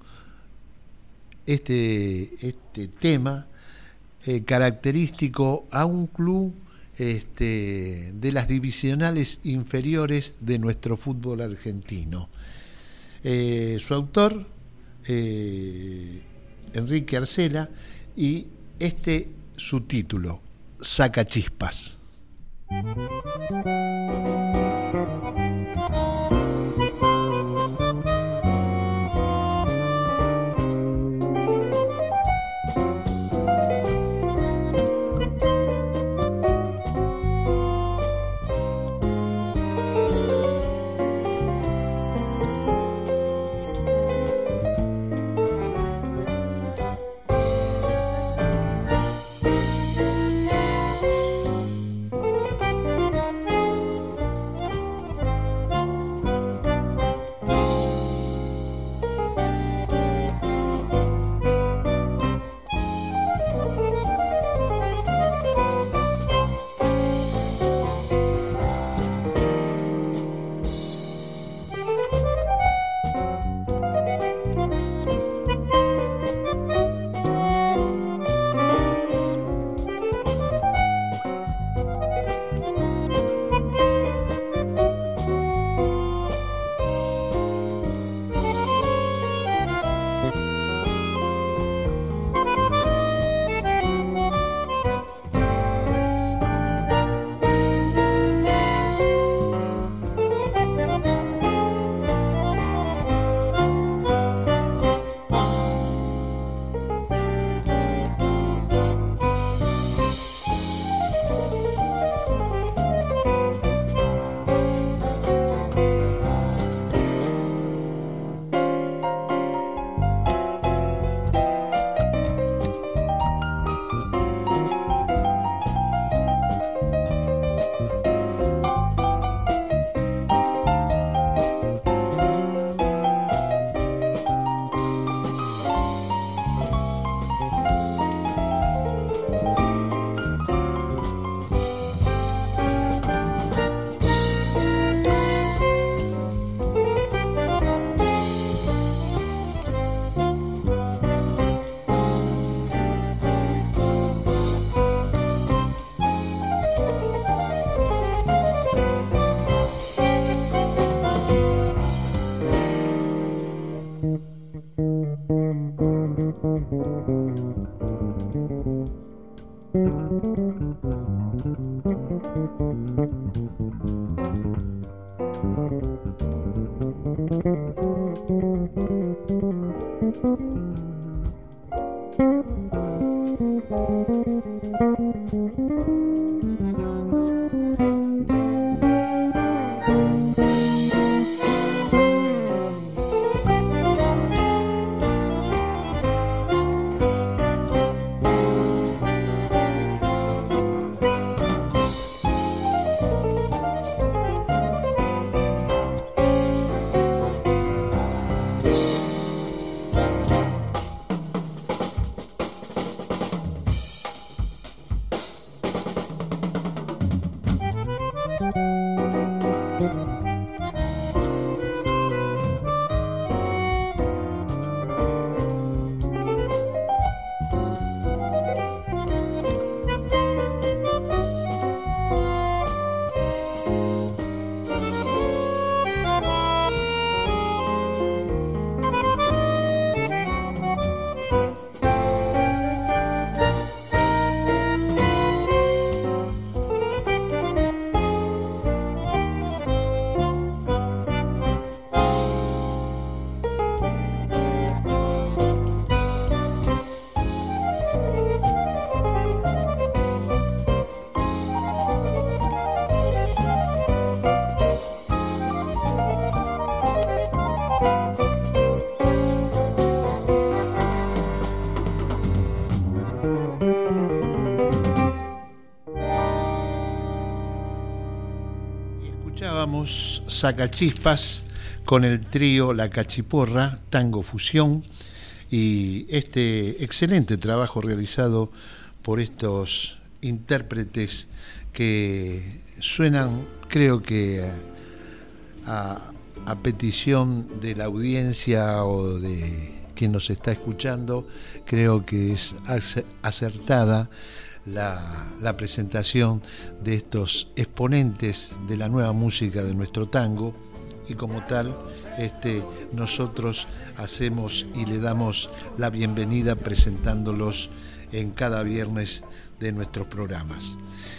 este, este tema, eh, característico a un club este, de las divisionales inferiores de nuestro fútbol argentino. Eh, su autor, eh, Enrique Arcela, y este su título, Sacachispas. Sacachispas con el trío La Cachiporra, Tango Fusión, y este excelente trabajo realizado por estos intérpretes que suenan, creo que a, a petición de la audiencia o de quien nos está escuchando, creo que es acertada La, la presentación de estos exponentes de la nueva música de nuestro tango, y como tal este, nosotros hacemos y le damos la bienvenida presentándolos en cada viernes de nuestros programas.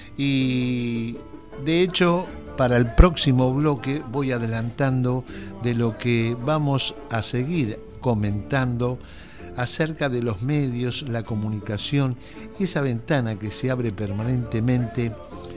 Y de hecho, para el próximo bloque voy adelantando de lo que vamos a seguir comentando acerca de los medios, la comunicación, esa ventana que se abre permanentemente,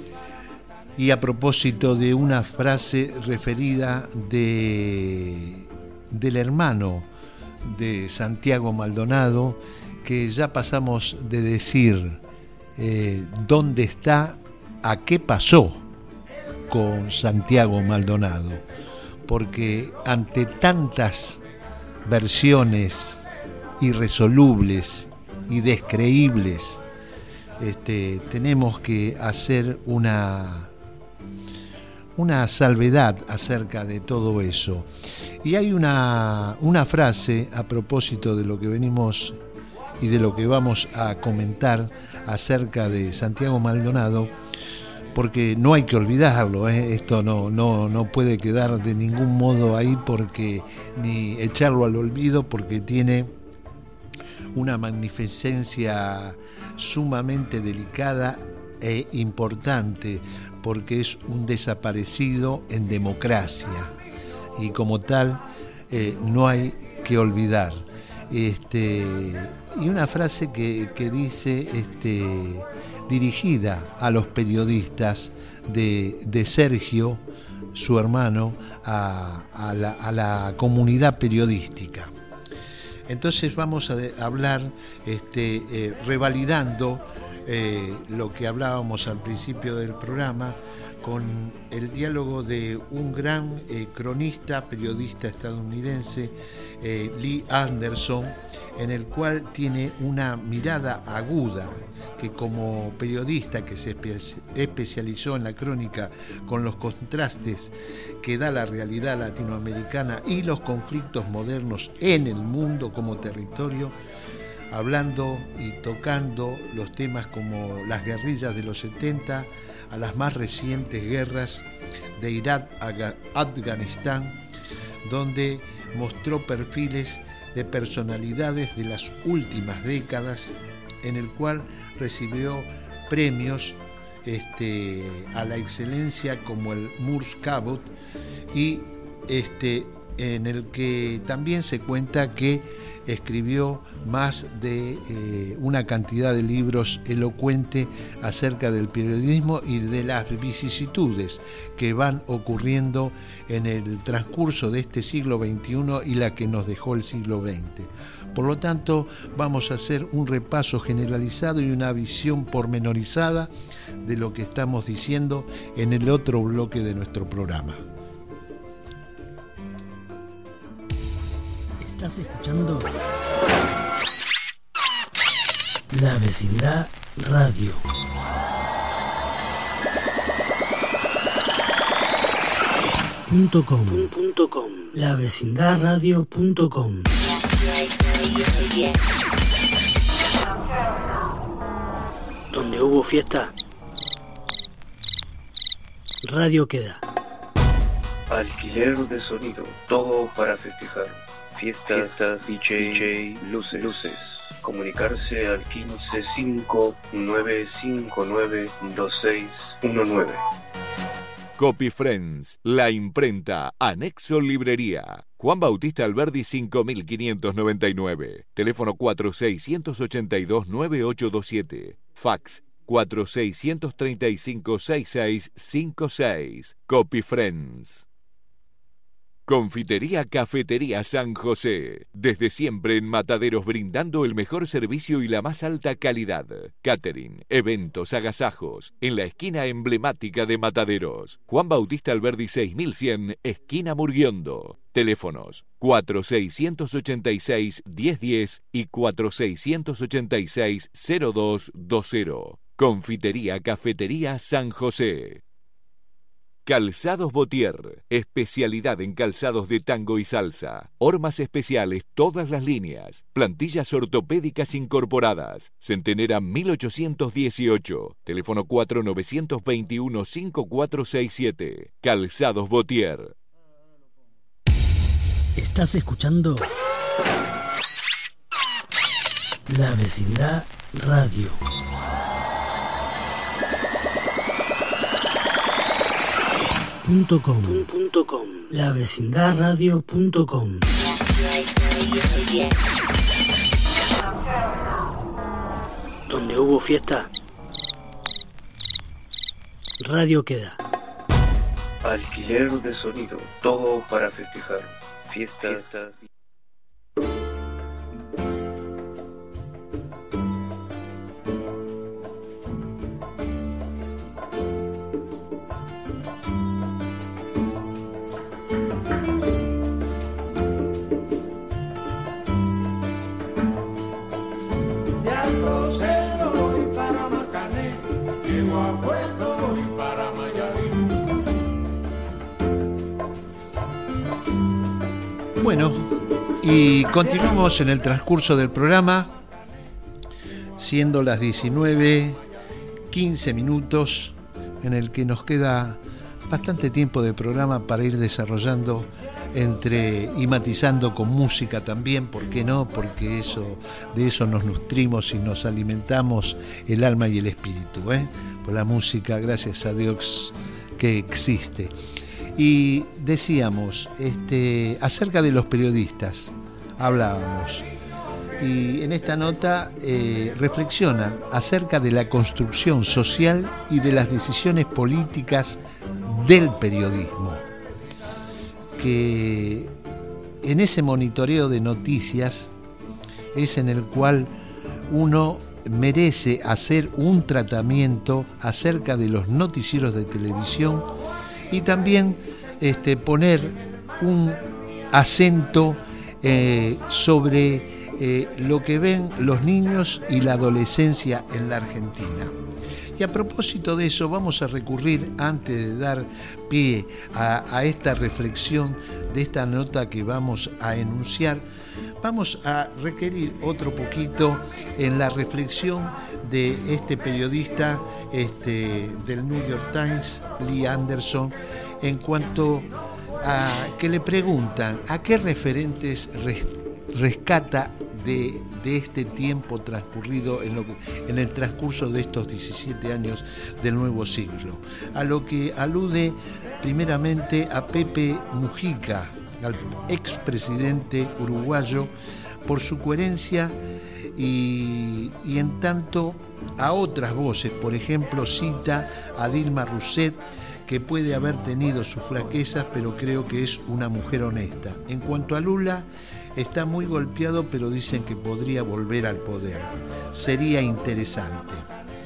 y a propósito de una frase referida de, del hermano de Santiago Maldonado, que ya pasamos de decir eh, dónde está a qué pasó con Santiago Maldonado, porque ante tantas versiones irresolubles y descreíbles, este, tenemos que hacer una, una salvedad acerca de todo eso. Y hay una, una frase a propósito de lo que venimos y de lo que vamos a comentar acerca de Santiago Maldonado, porque no hay que olvidarlo, ¿eh? Esto no, no, no puede quedar de ningún modo ahí, porque ni echarlo al olvido, porque tiene una magnificencia sumamente delicada e importante, porque es un desaparecido en democracia, y como tal eh, no hay que olvidar. Este, y una frase que, que dice, este, dirigida a los periodistas de, de Sergio, su hermano, a, a, la, a la comunidad periodística. Entonces vamos a hablar, este, eh, revalidando eh, lo que hablábamos al principio del programa, con el diálogo de un gran eh, cronista, periodista estadounidense, eh, Lee Anderson, en el cual tiene una mirada aguda, que como periodista que se espe- especializó en la crónica con los contrastes que da la realidad latinoamericana y los conflictos modernos en el mundo como territorio, hablando y tocando los temas como las guerrillas de los setenta, a las más recientes guerras de Irak a Afganistán, donde mostró perfiles de personalidades de las últimas décadas, en el cual recibió premios este, a la excelencia como el Moores Cabot, y este, en el que también se cuenta que escribió más de eh, una cantidad de libros elocuente acerca del periodismo y de las vicisitudes que van ocurriendo en el transcurso de este siglo veintiuno y la que nos dejó el siglo veinte. Por lo tanto, vamos a hacer un repaso generalizado y una visión pormenorizada de lo que estamos diciendo en el otro bloque de nuestro programa. Estás escuchando La Vecindad Radio. Punto com. Punto com. La Vecindad Radio punto com. Donde hubo fiesta, radio queda. Alquiler de sonido, todo para festejar. Fiestas, D J, luces, luces. Comunicarse al quince cinco nueve cinco nueve dos seis uno nueve. Copy Friends, la imprenta, anexo librería. Juan Bautista Alberdi cinco mil quinientos noventa y nueve. Teléfono cuatro seis ocho dos nueve ocho dos siete. Fax cuatro seis tres cinco seis seis cinco seis. Copy Friends. Confitería Cafetería San José. Desde siempre en Mataderos, brindando el mejor servicio y la más alta calidad. Catering, eventos, agasajos. En la esquina emblemática de Mataderos. Juan Bautista Alberdi seis mil cien, esquina Murguiondo. Teléfonos cuatro seis ocho seis, uno cero uno cero y cuatro seis ocho seis, cero dos dos cero. Confitería Cafetería San José. Calzados Botier, especialidad en calzados de tango y salsa. Hormas especiales todas las líneas. Plantillas ortopédicas incorporadas. Centenera mil ochocientos dieciocho. Teléfono cuatro nueve dos uno, cinco cuatro seis siete. Calzados Botier. Estás escuchando La Vecindad Radio. Punto com. Punto com. La Vecindad Radio punto com. Donde hubo fiesta, radio queda. Alquiler de sonido, todo para festejar. Fiestas. Bueno, y continuamos en el transcurso del programa, siendo las diecinueve, quince minutos, en el que nos queda bastante tiempo de programa para ir desarrollando entre y matizando con música también, ¿por qué no? Porque eso, de eso nos nutrimos y nos alimentamos el alma y el espíritu, ¿eh? Por la música, gracias a Dios que existe. Y decíamos, este, acerca de los periodistas, hablábamos, y en esta nota eh, reflexionan acerca de la construcción social y de las decisiones políticas del periodismo, que en ese monitoreo de noticias es en el cual uno merece hacer un tratamiento acerca de los noticieros de televisión y también este, poner un acento eh, sobre eh, lo que ven los niños y la adolescencia en la Argentina. Y a propósito de eso, vamos a recurrir, antes de dar pie a, a esta reflexión de esta nota que vamos a enunciar, vamos a requerir otro poquito en la reflexión de este periodista este, del New York Times, Lee Anderson, en cuanto a que le preguntan a qué referentes res, rescata de, de este tiempo transcurrido en, lo que, en el transcurso de estos diecisiete años del nuevo siglo, a lo que alude primeramente a Pepe Mujica, al expresidente uruguayo, por su coherencia y, y en tanto a otras voces. Por ejemplo, cita a Dilma Rousseff, que puede haber tenido sus flaquezas, pero creo que es una mujer honesta. En cuanto a Lula, está muy golpeado, pero dicen que podría volver al poder. Sería interesante.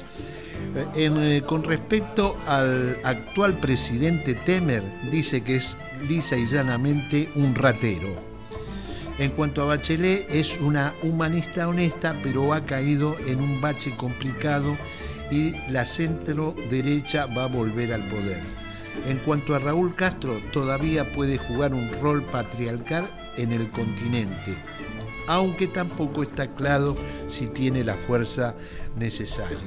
En, eh, con respecto al actual presidente Temer, dice que es lisa y llanamente un ratero. En cuanto a Bachelet, es una humanista honesta, pero ha caído en un bache complicado y la centro derecha va a volver al poder. En cuanto a Raúl Castro, todavía puede jugar un rol patriarcal en el continente, aunque tampoco está claro si tiene la fuerza necesaria.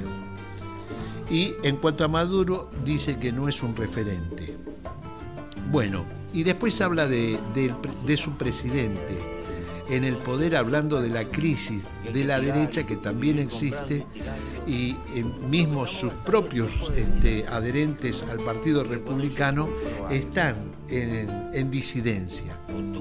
Y en cuanto a Maduro, dice que no es un referente. Bueno, y después habla de, de, de su presidente en el poder, hablando de la crisis de la derecha que también existe, y eh, mismo sus propios este, adherentes al Partido Republicano están en, en disidencia.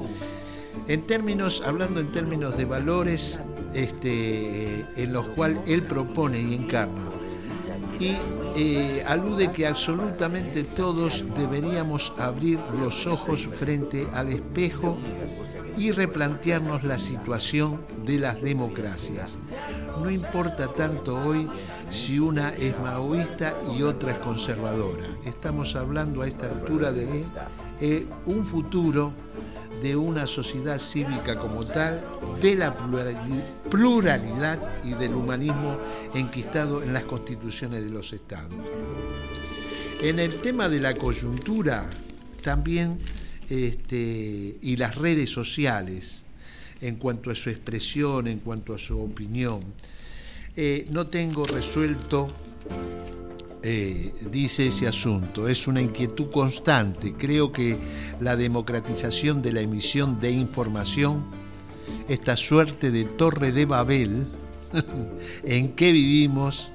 En términos, hablando en términos de valores este, en los cuales él propone y encarna, y eh, alude que absolutamente todos deberíamos abrir los ojos frente al espejo y replantearnos la situación de las democracias. No importa tanto hoy si una es maoísta y otra es conservadora. Estamos hablando a esta altura de eh, un futuro de una sociedad cívica como tal, de la pluralidad y del humanismo enquistado en las constituciones de los estados. En el tema de la coyuntura, también este, y las redes sociales, en cuanto a su expresión, en cuanto a su opinión, eh, no tengo resuelto, eh, dice ese asunto. Es una inquietud constante. Creo que la democratización de la emisión de información, esta suerte de torre de Babel en que vivimos,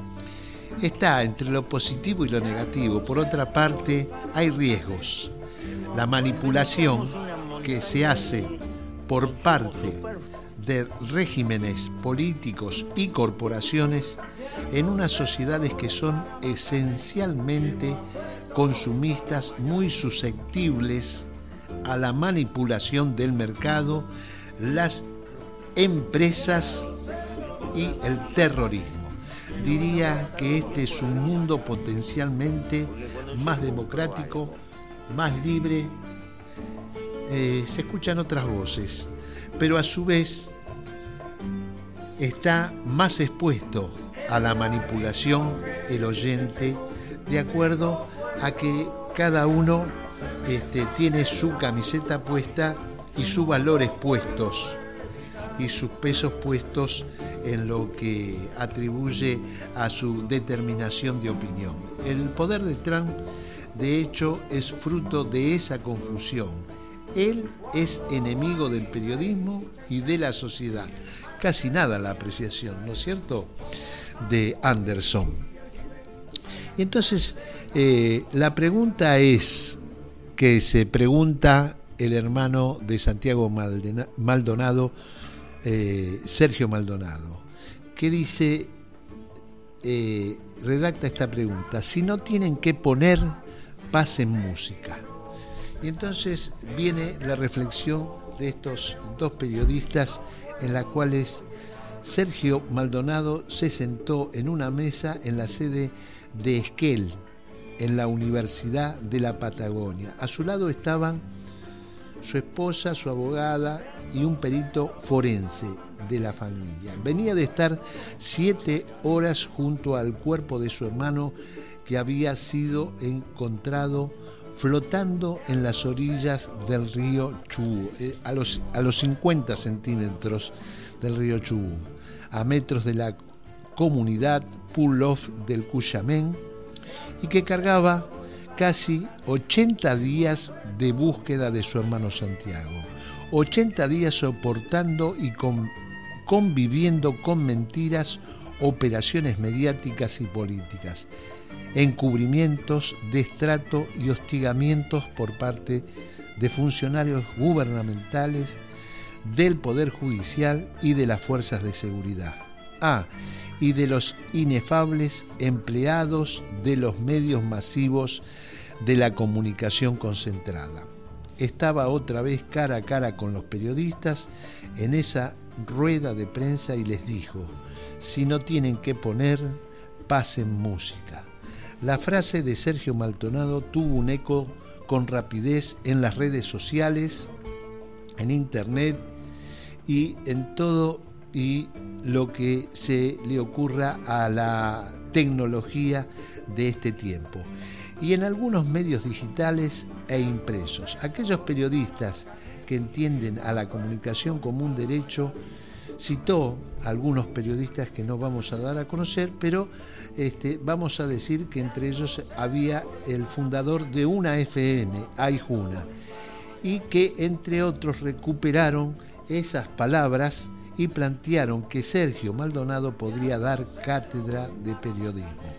está entre lo positivo y lo negativo. Por otra parte, hay riesgos. La manipulación que se hace por parte de regímenes políticos y corporaciones en unas sociedades que son esencialmente consumistas, muy susceptibles a la manipulación del mercado, las empresas y el terrorismo. Diría que este es un mundo potencialmente más democrático, más libre. Eh, se escuchan otras voces, pero a su vez está más expuesto a la manipulación el oyente, de acuerdo a que cada uno este, tiene su camiseta puesta y sus valores puestos y sus pesos puestos en lo que atribuye a su determinación de opinión. El poder de Trump, de hecho, es fruto de esa confusión. Él es enemigo del periodismo y de la sociedad. Casi nada la apreciación, ¿no es cierto?, de Anderson. Y entonces, eh, la pregunta es, que se pregunta el hermano de Santiago Maldonado, eh, Sergio Maldonado, que dice, eh, redacta esta pregunta: si no tienen que poner, pasen música. Y entonces viene la reflexión de estos dos periodistas, en la cuales Sergio Maldonado se sentó en una mesa en la sede de Esquel, en la Universidad de la Patagonia. A su lado estaban su esposa, su abogada y un perito forense de la familia. Venía de estar siete horas junto al cuerpo de su hermano, que había sido encontrado flotando en las orillas del río Chubut, eh, a, los, a los cincuenta centímetros del río Chubut, a metros de la comunidad Pull-Off del Cuyamén, y que cargaba casi ochenta días de búsqueda de su hermano Santiago, ochenta días soportando y con, conviviendo con mentiras, operaciones mediáticas y políticas, encubrimientos, destrato y hostigamientos por parte de funcionarios gubernamentales, del Poder Judicial y de las fuerzas de seguridad. Ah, y de los inefables empleados de los medios masivos de la comunicación concentrada. Estaba otra vez cara a cara con los periodistas en esa rueda de prensa y les dijo: si no tienen que poner, pasen música. La frase de Sergio Maldonado tuvo un eco con rapidez en las redes sociales, en internet y en todo y lo que se le ocurra a la tecnología de este tiempo. Y en algunos medios digitales e impresos. Aquellos periodistas que entienden a la comunicación como un derecho, citó a algunos periodistas que no vamos a dar a conocer, pero este, vamos a decir que entre ellos había el fundador de una F M, Aijuna, y que entre otros recuperaron esas palabras y plantearon que Sergio Maldonado podría dar cátedra de periodismo.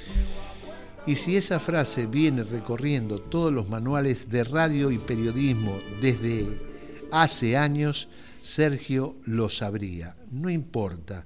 Y si esa frase viene recorriendo todos los manuales de radio y periodismo desde hace años, Sergio lo sabría. No importa.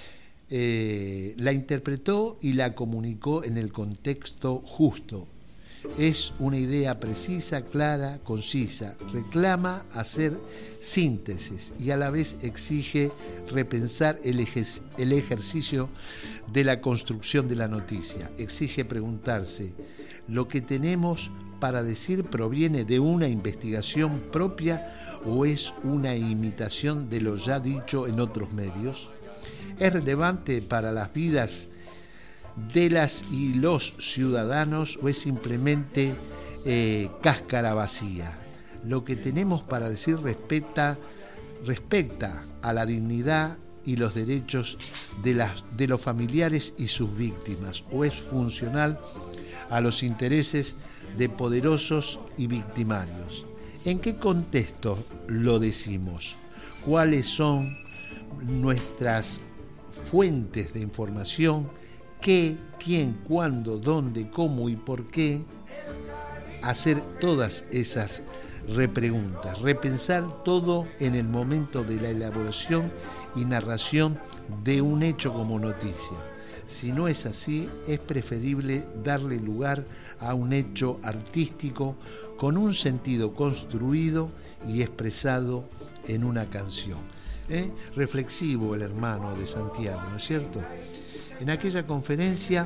Eh, la interpretó y la comunicó en el contexto justo. Es una idea precisa, clara, concisa. Reclama hacer síntesis y a la vez exige repensar el, ejer- el ejercicio de la construcción de la noticia. Exige preguntarse, ¿lo que tenemos para decir proviene de una investigación propia o es una imitación de lo ya dicho en otros medios? ¿Es relevante para las vidas de las y los ciudadanos o es simplemente eh, cáscara vacía? Lo que tenemos para decir respeta, respecta a la dignidad y los derechos de, las, de los familiares y sus víctimas, o es funcional a los intereses de poderosos y victimarios. ¿En qué contexto lo decimos? ¿Cuáles son nuestras fuentes de información? ¿Qué, quién, cuándo, dónde, cómo y por qué? Hacer todas esas repreguntas, repensar todo en el momento de la elaboración y narración de un hecho como noticia. Si no es así, es preferible darle lugar a un hecho artístico con un sentido construido y expresado en una canción. ¿Eh? Reflexivo el hermano de Santiago, ¿no es cierto? En aquella conferencia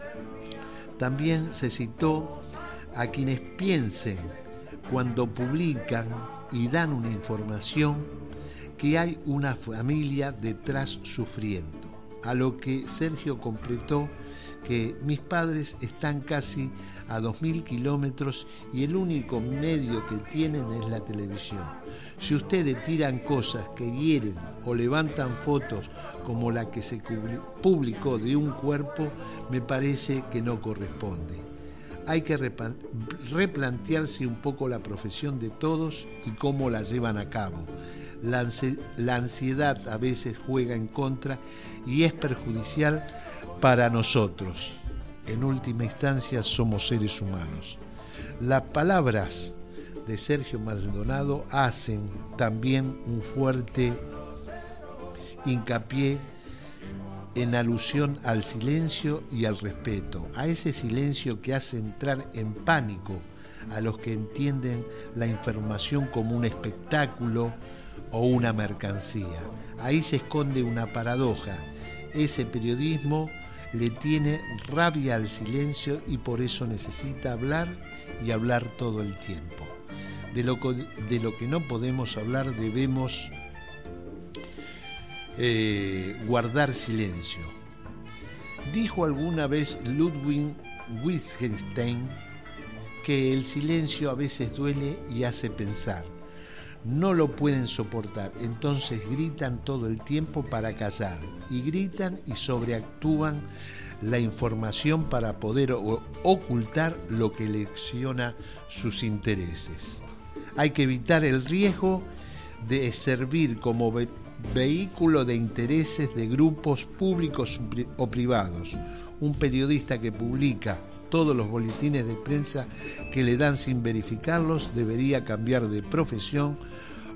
también se citó a quienes piensen cuando publican y dan una información que hay una familia detrás sufriendo, a lo que Sergio completó que mis padres están casi a dos mil kilómetros y el único medio que tienen es la televisión. Si ustedes tiran cosas que hieren o levantan fotos como la que se publicó de un cuerpo, me parece que no corresponde. Hay que replantearse un poco la profesión de todos y cómo la llevan a cabo. La, ansi- la ansiedad a veces juega en contra y es perjudicial para nosotros. En última instancia somos seres humanos. Las palabras de Sergio Maldonado hacen también un fuerte hincapié en alusión al silencio y al respeto, a ese silencio que hace entrar en pánico a los que entienden la información como un espectáculo o una mercancía. Ahí se esconde una paradoja. Ese periodismo le tiene rabia al silencio y por eso necesita hablar y hablar todo el tiempo. De lo, de lo que no podemos hablar debemos eh, guardar silencio. Dijo alguna vez Ludwig Wittgenstein que el silencio a veces duele y hace pensar. No lo pueden soportar, entonces gritan todo el tiempo para callar, y gritan y sobreactúan la información para poder ocultar lo que lecciona sus intereses. Hay que evitar el riesgo de servir como ve- vehículo de intereses de grupos públicos o privados. Un periodista que publica todos los boletines de prensa que le dan sin verificarlos debería cambiar de profesión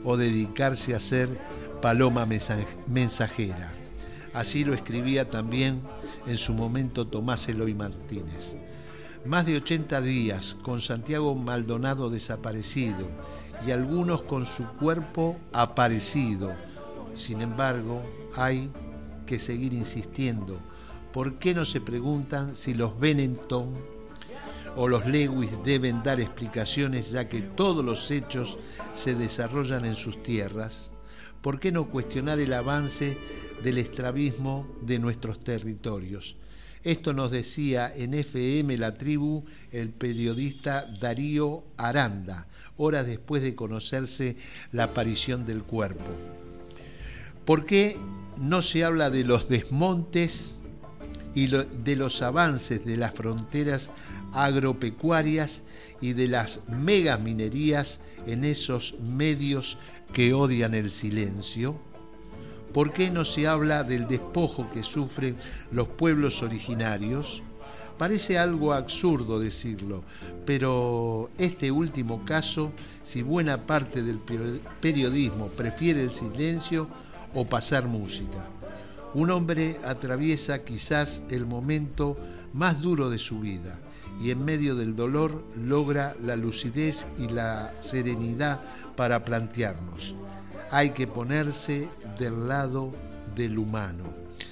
o dedicarse a ser paloma mensajera. Así lo escribía también en su momento Tomás Eloy Martínez. Más de ochenta días con Santiago Maldonado desaparecido y algunos con su cuerpo aparecido. Sin embargo, hay que seguir insistiendo. ¿Por qué no se preguntan si los Benetton o los Lewis deben dar explicaciones, ya que todos los hechos se desarrollan en sus tierras? ¿Por qué no cuestionar el avance del estrabismo de nuestros territorios? Esto nos decía en F M La Tribu el periodista Darío Aranda, horas después de conocerse la aparición del cuerpo. ¿Por qué no se habla de los desmontes y de los avances de las fronteras agropecuarias y de las megaminerías en esos medios que odian el silencio? ¿Por qué no se habla del despojo que sufren los pueblos originarios? Parece algo absurdo decirlo, pero este último caso, si buena parte del periodismo prefiere el silencio o pasar música. Un hombre atraviesa quizás el momento más duro de su vida y en medio del dolor logra la lucidez y la serenidad para plantearnos: hay que ponerse del lado del humano.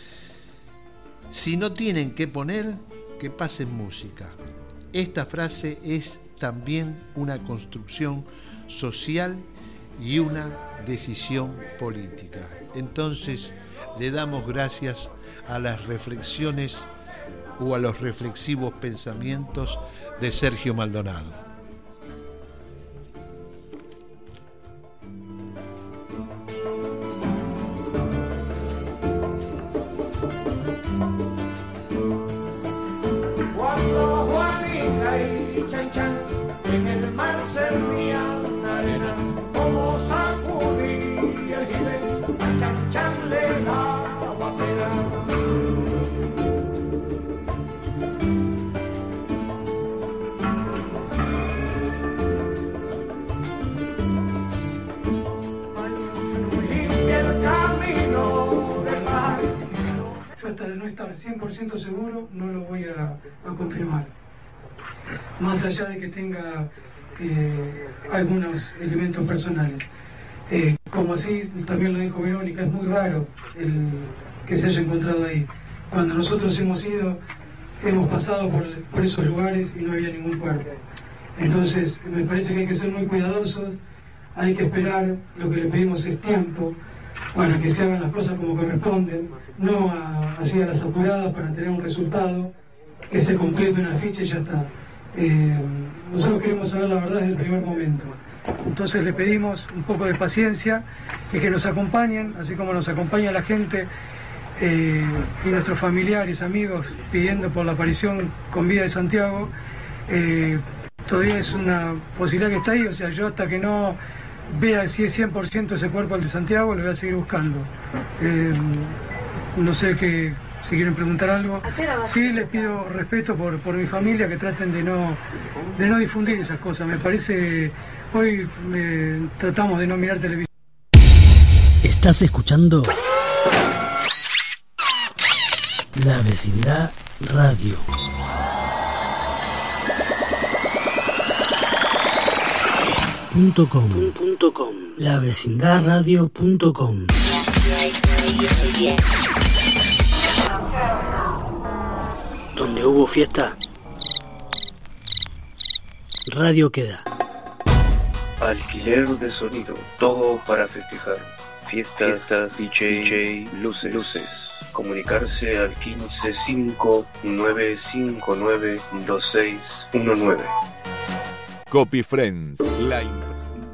Si no tienen que poner, que pasen música. Esta frase es también una construcción social y una decisión política. Entonces, le damos gracias a las reflexiones o a los reflexivos pensamientos de Sergio Maldonado. Cuando Juanita y Chan Chan en el mar servían arena, como sacudía el jibe, a Chan Chan le daba pena. Limpia el camino del mar. Yo hasta de no estar cien por ciento seguro no lo voy a, a confirmar. Más allá de que tenga eh, algunos elementos personales. Eh, como así también lo dijo Verónica, es muy raro el que se haya encontrado ahí. Cuando nosotros hemos ido, hemos pasado por, por esos lugares y no había ningún cuerpo. Entonces me parece que hay que ser muy cuidadosos, hay que esperar, lo que le pedimos es tiempo para que se hagan las cosas como corresponden, no a, así a las apuradas para tener un resultado, que se complete una ficha y ya está. Eh, nosotros queremos saber la verdad desde el primer momento. Entonces le pedimos un poco de paciencia y que nos acompañen, así como nos acompaña la gente eh, y nuestros familiares, amigos, pidiendo por la aparición con vida de Santiago. Eh, todavía es una posibilidad que está ahí, o sea, yo hasta que no vea si es cien por ciento ese cuerpo el de Santiago, lo voy a seguir buscando. Eh, no sé qué, si quieren preguntar algo. Sí, les pido respeto por, por mi familia, que traten de no, de no difundir esas cosas. Me parece, hoy eh, tratamos de no mirar televisión. Estás escuchando La Vecindad Radio. Punto com, punto com, la vecindad radio punto com. Donde hubo fiesta, radio queda. Alquiler de sonido, todo para festejar. Fiestas, Fiestas D J, D J, luces, luces. Comunicarse al quince cinco nueve cinco nueve dos seis uno nueve. Copy Friends, la imp-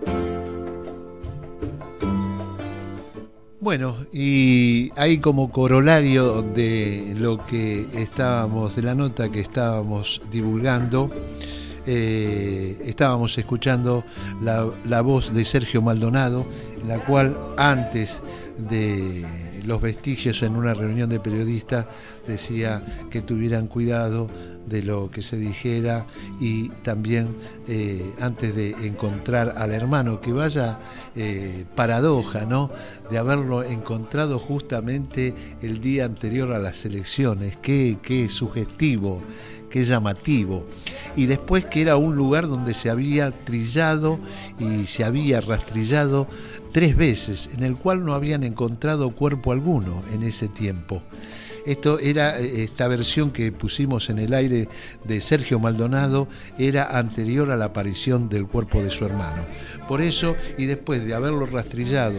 Bueno, y ahí como corolario de lo que estábamos, de la nota que estábamos divulgando, eh, estábamos escuchando la, la voz de Sergio Maldonado, en la cual antes de los vestigios en una reunión de periodistas decía que tuvieran cuidado de lo que se dijera y también eh, antes de encontrar al hermano, que vaya eh, paradoja, ¿no?, de haberlo encontrado justamente el día anterior a las elecciones. Qué, qué sugestivo, qué llamativo. Y después que era un lugar donde se había trillado y se había rastrillado tres veces, en el cual no habían encontrado cuerpo alguno en ese tiempo. Esto era, esta versión que pusimos en el aire de Sergio Maldonado era anterior a la aparición del cuerpo de su hermano. Por eso, y después de haberlo rastrillado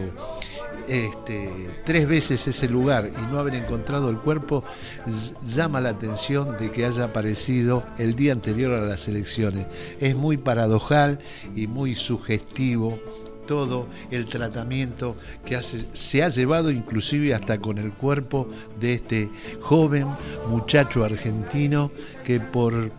este, tres veces ese lugar y no haber encontrado el cuerpo, llama la atención de que haya aparecido el día anterior a las elecciones. Es muy paradojal y muy sugestivo todo el tratamiento que hace, se ha llevado inclusive hasta con el cuerpo de este joven muchacho argentino que por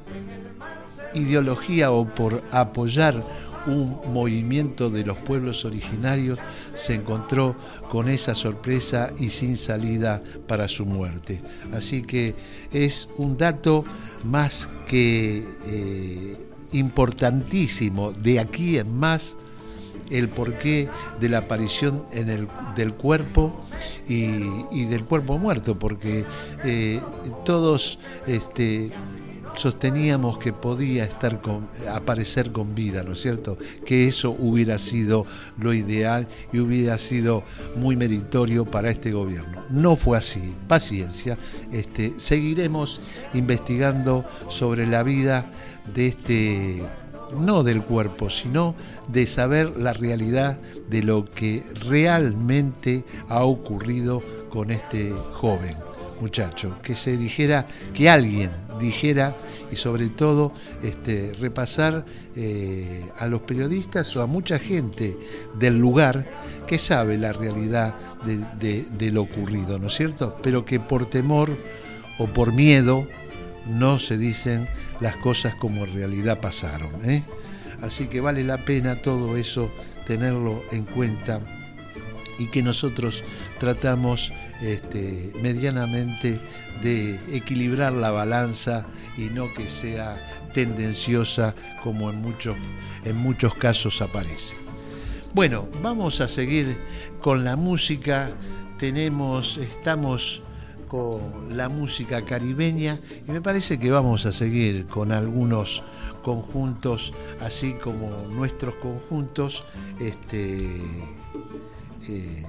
ideología o por apoyar un movimiento de los pueblos originarios se encontró con esa sorpresa y sin salida para su muerte. Así que es un dato más que eh, importantísimo de aquí en más, el porqué de la aparición en el, del cuerpo y, y del cuerpo muerto, porque eh, todos este, sosteníamos que podía estar con, aparecer con vida, ¿no es cierto? Que eso hubiera sido lo ideal y hubiera sido muy meritorio para este gobierno. No fue así. Paciencia. Este, seguiremos investigando sobre la vida de este, no del cuerpo, sino de saber la realidad de lo que realmente ha ocurrido con este joven muchacho, que se dijera, que alguien dijera, y sobre todo este, repasar eh, a los periodistas o a mucha gente del lugar que sabe la realidad de, de, de lo ocurrido, ¿no es cierto? Pero que por temor o por miedo no se dicen las cosas como en realidad pasaron, ¿eh? Así que vale la pena todo eso tenerlo en cuenta y que nosotros tratamos este, medianamente de equilibrar la balanza y no que sea tendenciosa como en muchos, en muchos casos aparece. Bueno, vamos a seguir con la música. Tenemos, estamos con la música caribeña y me parece que vamos a seguir con algunos conjuntos, así como nuestros conjuntos, este, eh,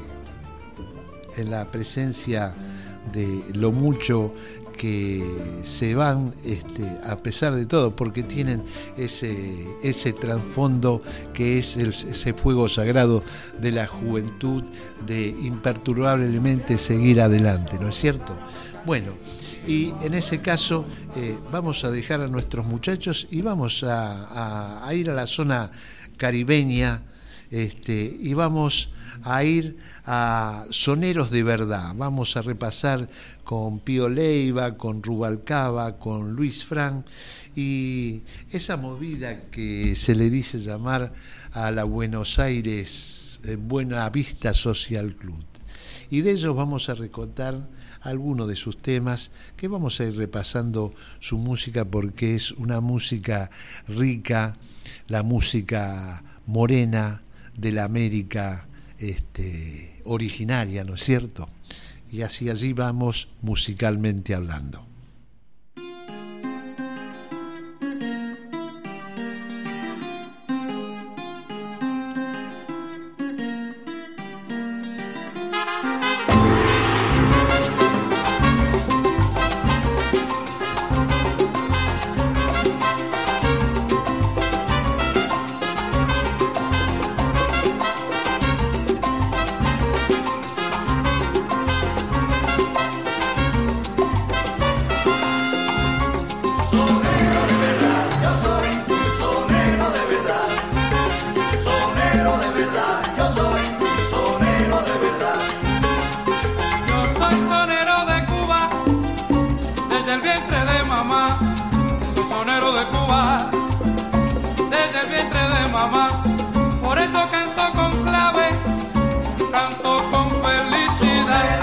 en la presencia de lo mucho que se van, este, a pesar de todo, porque tienen ese, ese trasfondo que es el, ese fuego sagrado de la juventud, de imperturbablemente seguir adelante, ¿no es cierto? Bueno, y en ese caso eh, vamos a dejar a nuestros muchachos y vamos a, a, a ir a la zona caribeña, este, y vamos a ir a soneros de verdad. Vamos a repasar con Pío Leiva, con Rubalcaba, con Luis Frank y esa movida que se le dice llamar a la Buenos Aires eh, Buena Vista Social Club. Y de ellos vamos a recortar algunos de sus temas, que vamos a ir repasando su música porque es una música rica, la música morena de la América este, originaria, ¿no es cierto? Y así allí vamos musicalmente hablando. Por eso canto con clave, canto con felicidad.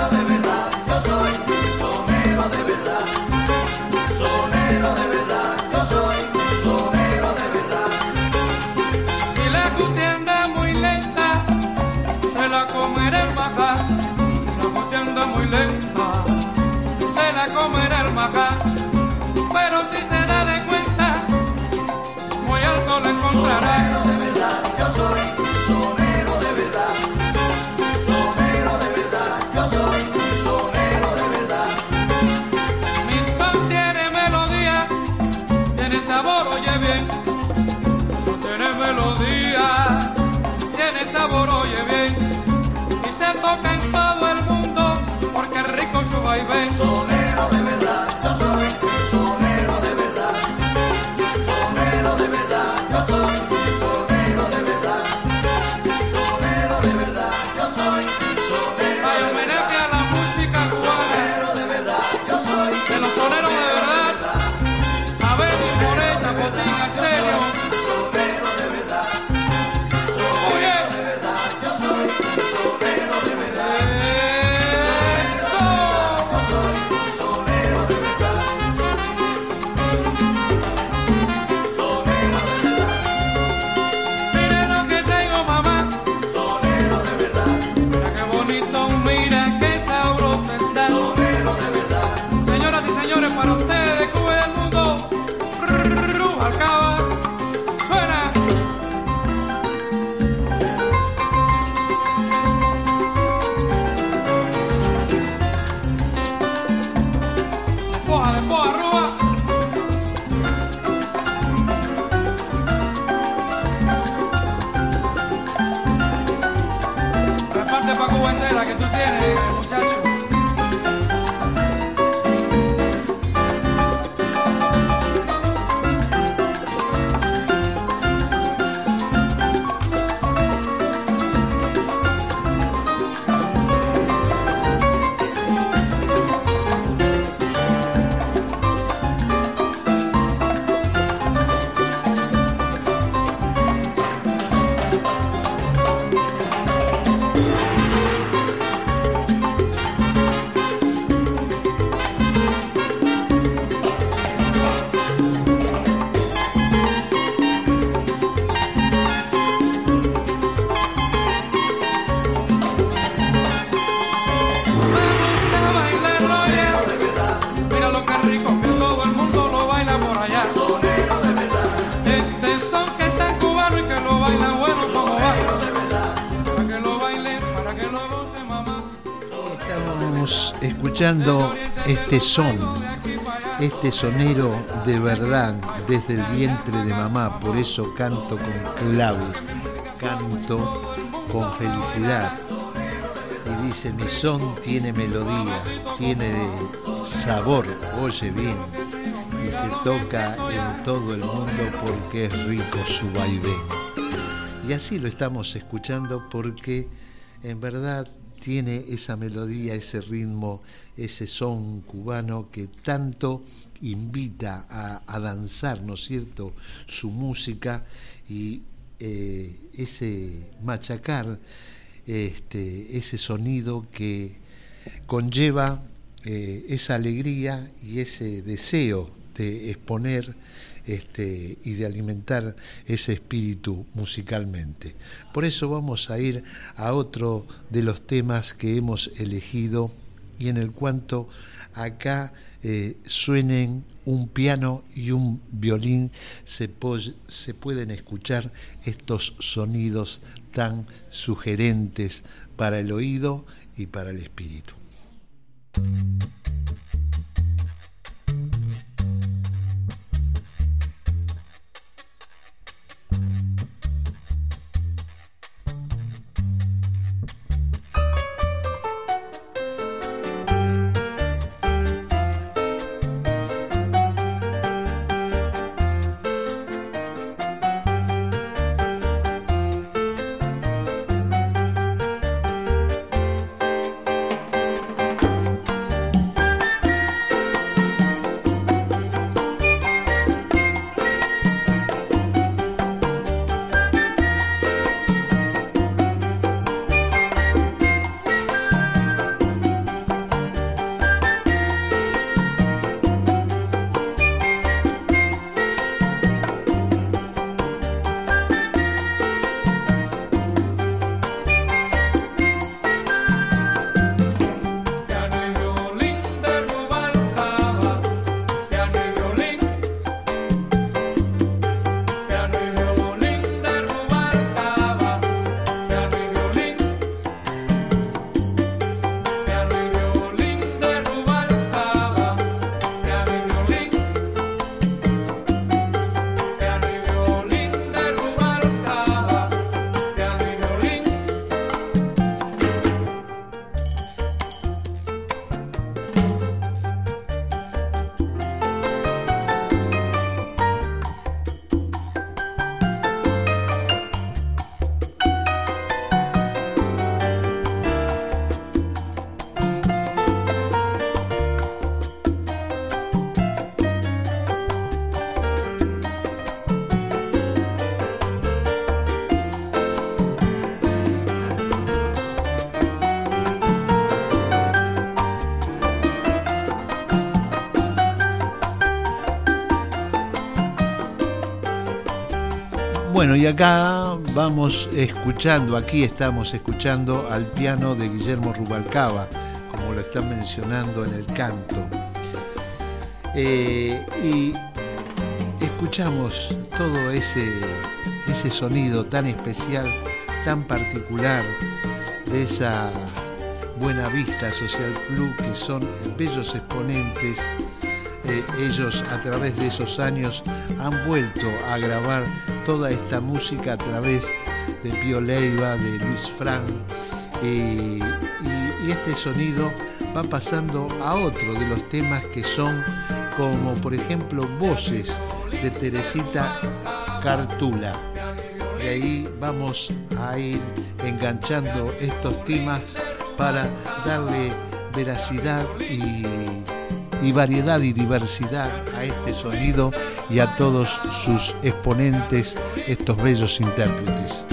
comerá el majar, si la bote anda muy lenta, se la comerá el majar, pero si se da de cuenta, muy alto la encontrará. Sonero de verdad, yo soy sonero de verdad, sonero de verdad, yo soy sonero de verdad. Mi son tiene melodía, tiene sabor, oye bien, mi son tiene melodía, tiene sabor, oye bien, y se toca en todo el mundo, porque es rico su vaivén. Sonero de verdad, yo soy sonero de verdad, sonero de verdad, yo soy sonero de verdad, sonero de verdad, yo soy sonero. Hay homenaje a la música cubana, sonero de verdad, yo soy de los soneros de verdad, a ver mi moreta, botín, en serio. sonero de verdad, Oye, de verdad, yo soy sonero de verdad, eso. yo soy sonero de verdad, sonero de verdad, Mire lo que tengo, mamá, sonero de verdad, mira qué bonito, mira qué sabroso está. sonero de verdad, Señoras y señores, para ustedes de Cuba y del mundo, Rubalcaba, suena. Despoja, despoja, Ruba. Reparte pa' Cuba entera que tú tienes, muchacho. Vamos a bailarlo ya. Mira lo que rico que todo el mundo lo baila por allá. sonero de verdad, Este son que es tan cubano y que lo bailan bueno como va. Para que lo bailen, para que lo gocen, mamá. Estamos escuchando este son, este sonero de verdad desde el vientre de mamá, por eso canto con clave, canto con felicidad. Y dice, mi son tiene melodía, tiene sabor, oye bien, y se toca en todo el mundo porque es rico su vaivén. Y así lo estamos escuchando porque en verdad tiene esa melodía, ese ritmo, ese son cubano que tanto invita a, a danzar, ¿no es cierto?, su música y eh, ese machacar, este, ese sonido que conlleva eh, esa alegría y ese deseo de exponer este, y de alimentar ese espíritu musicalmente. Por eso vamos a ir a otro de los temas que hemos elegido y en el cuanto acá eh, suenen un piano y un violín, se, po- se pueden escuchar estos sonidos tan sugerentes para el oído y para el espíritu. Bueno, y acá vamos escuchando, aquí estamos escuchando al piano de Guillermo Rubalcaba, como lo están mencionando en el canto. Eh, y escuchamos todo ese, ese sonido tan especial, tan particular de esa Buena Vista Social Club, que son bellos exponentes. Eh, ellos a través de esos años han vuelto a grabar toda esta música a través de Pío Leiva, de Luis Frank, eh, y, y este sonido va pasando a otro de los temas que son como por ejemplo Voces de Teresita Cartula. Y ahí vamos a ir enganchando estos temas para darle veracidad y y variedad y diversidad a este sonido y a todos sus exponentes, estos bellos intérpretes.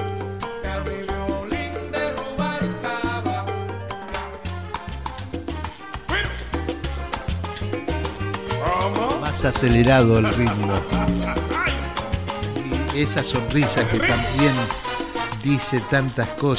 Más acelerado el ritmo. Y esa sonrisa que también dice tantas cosas.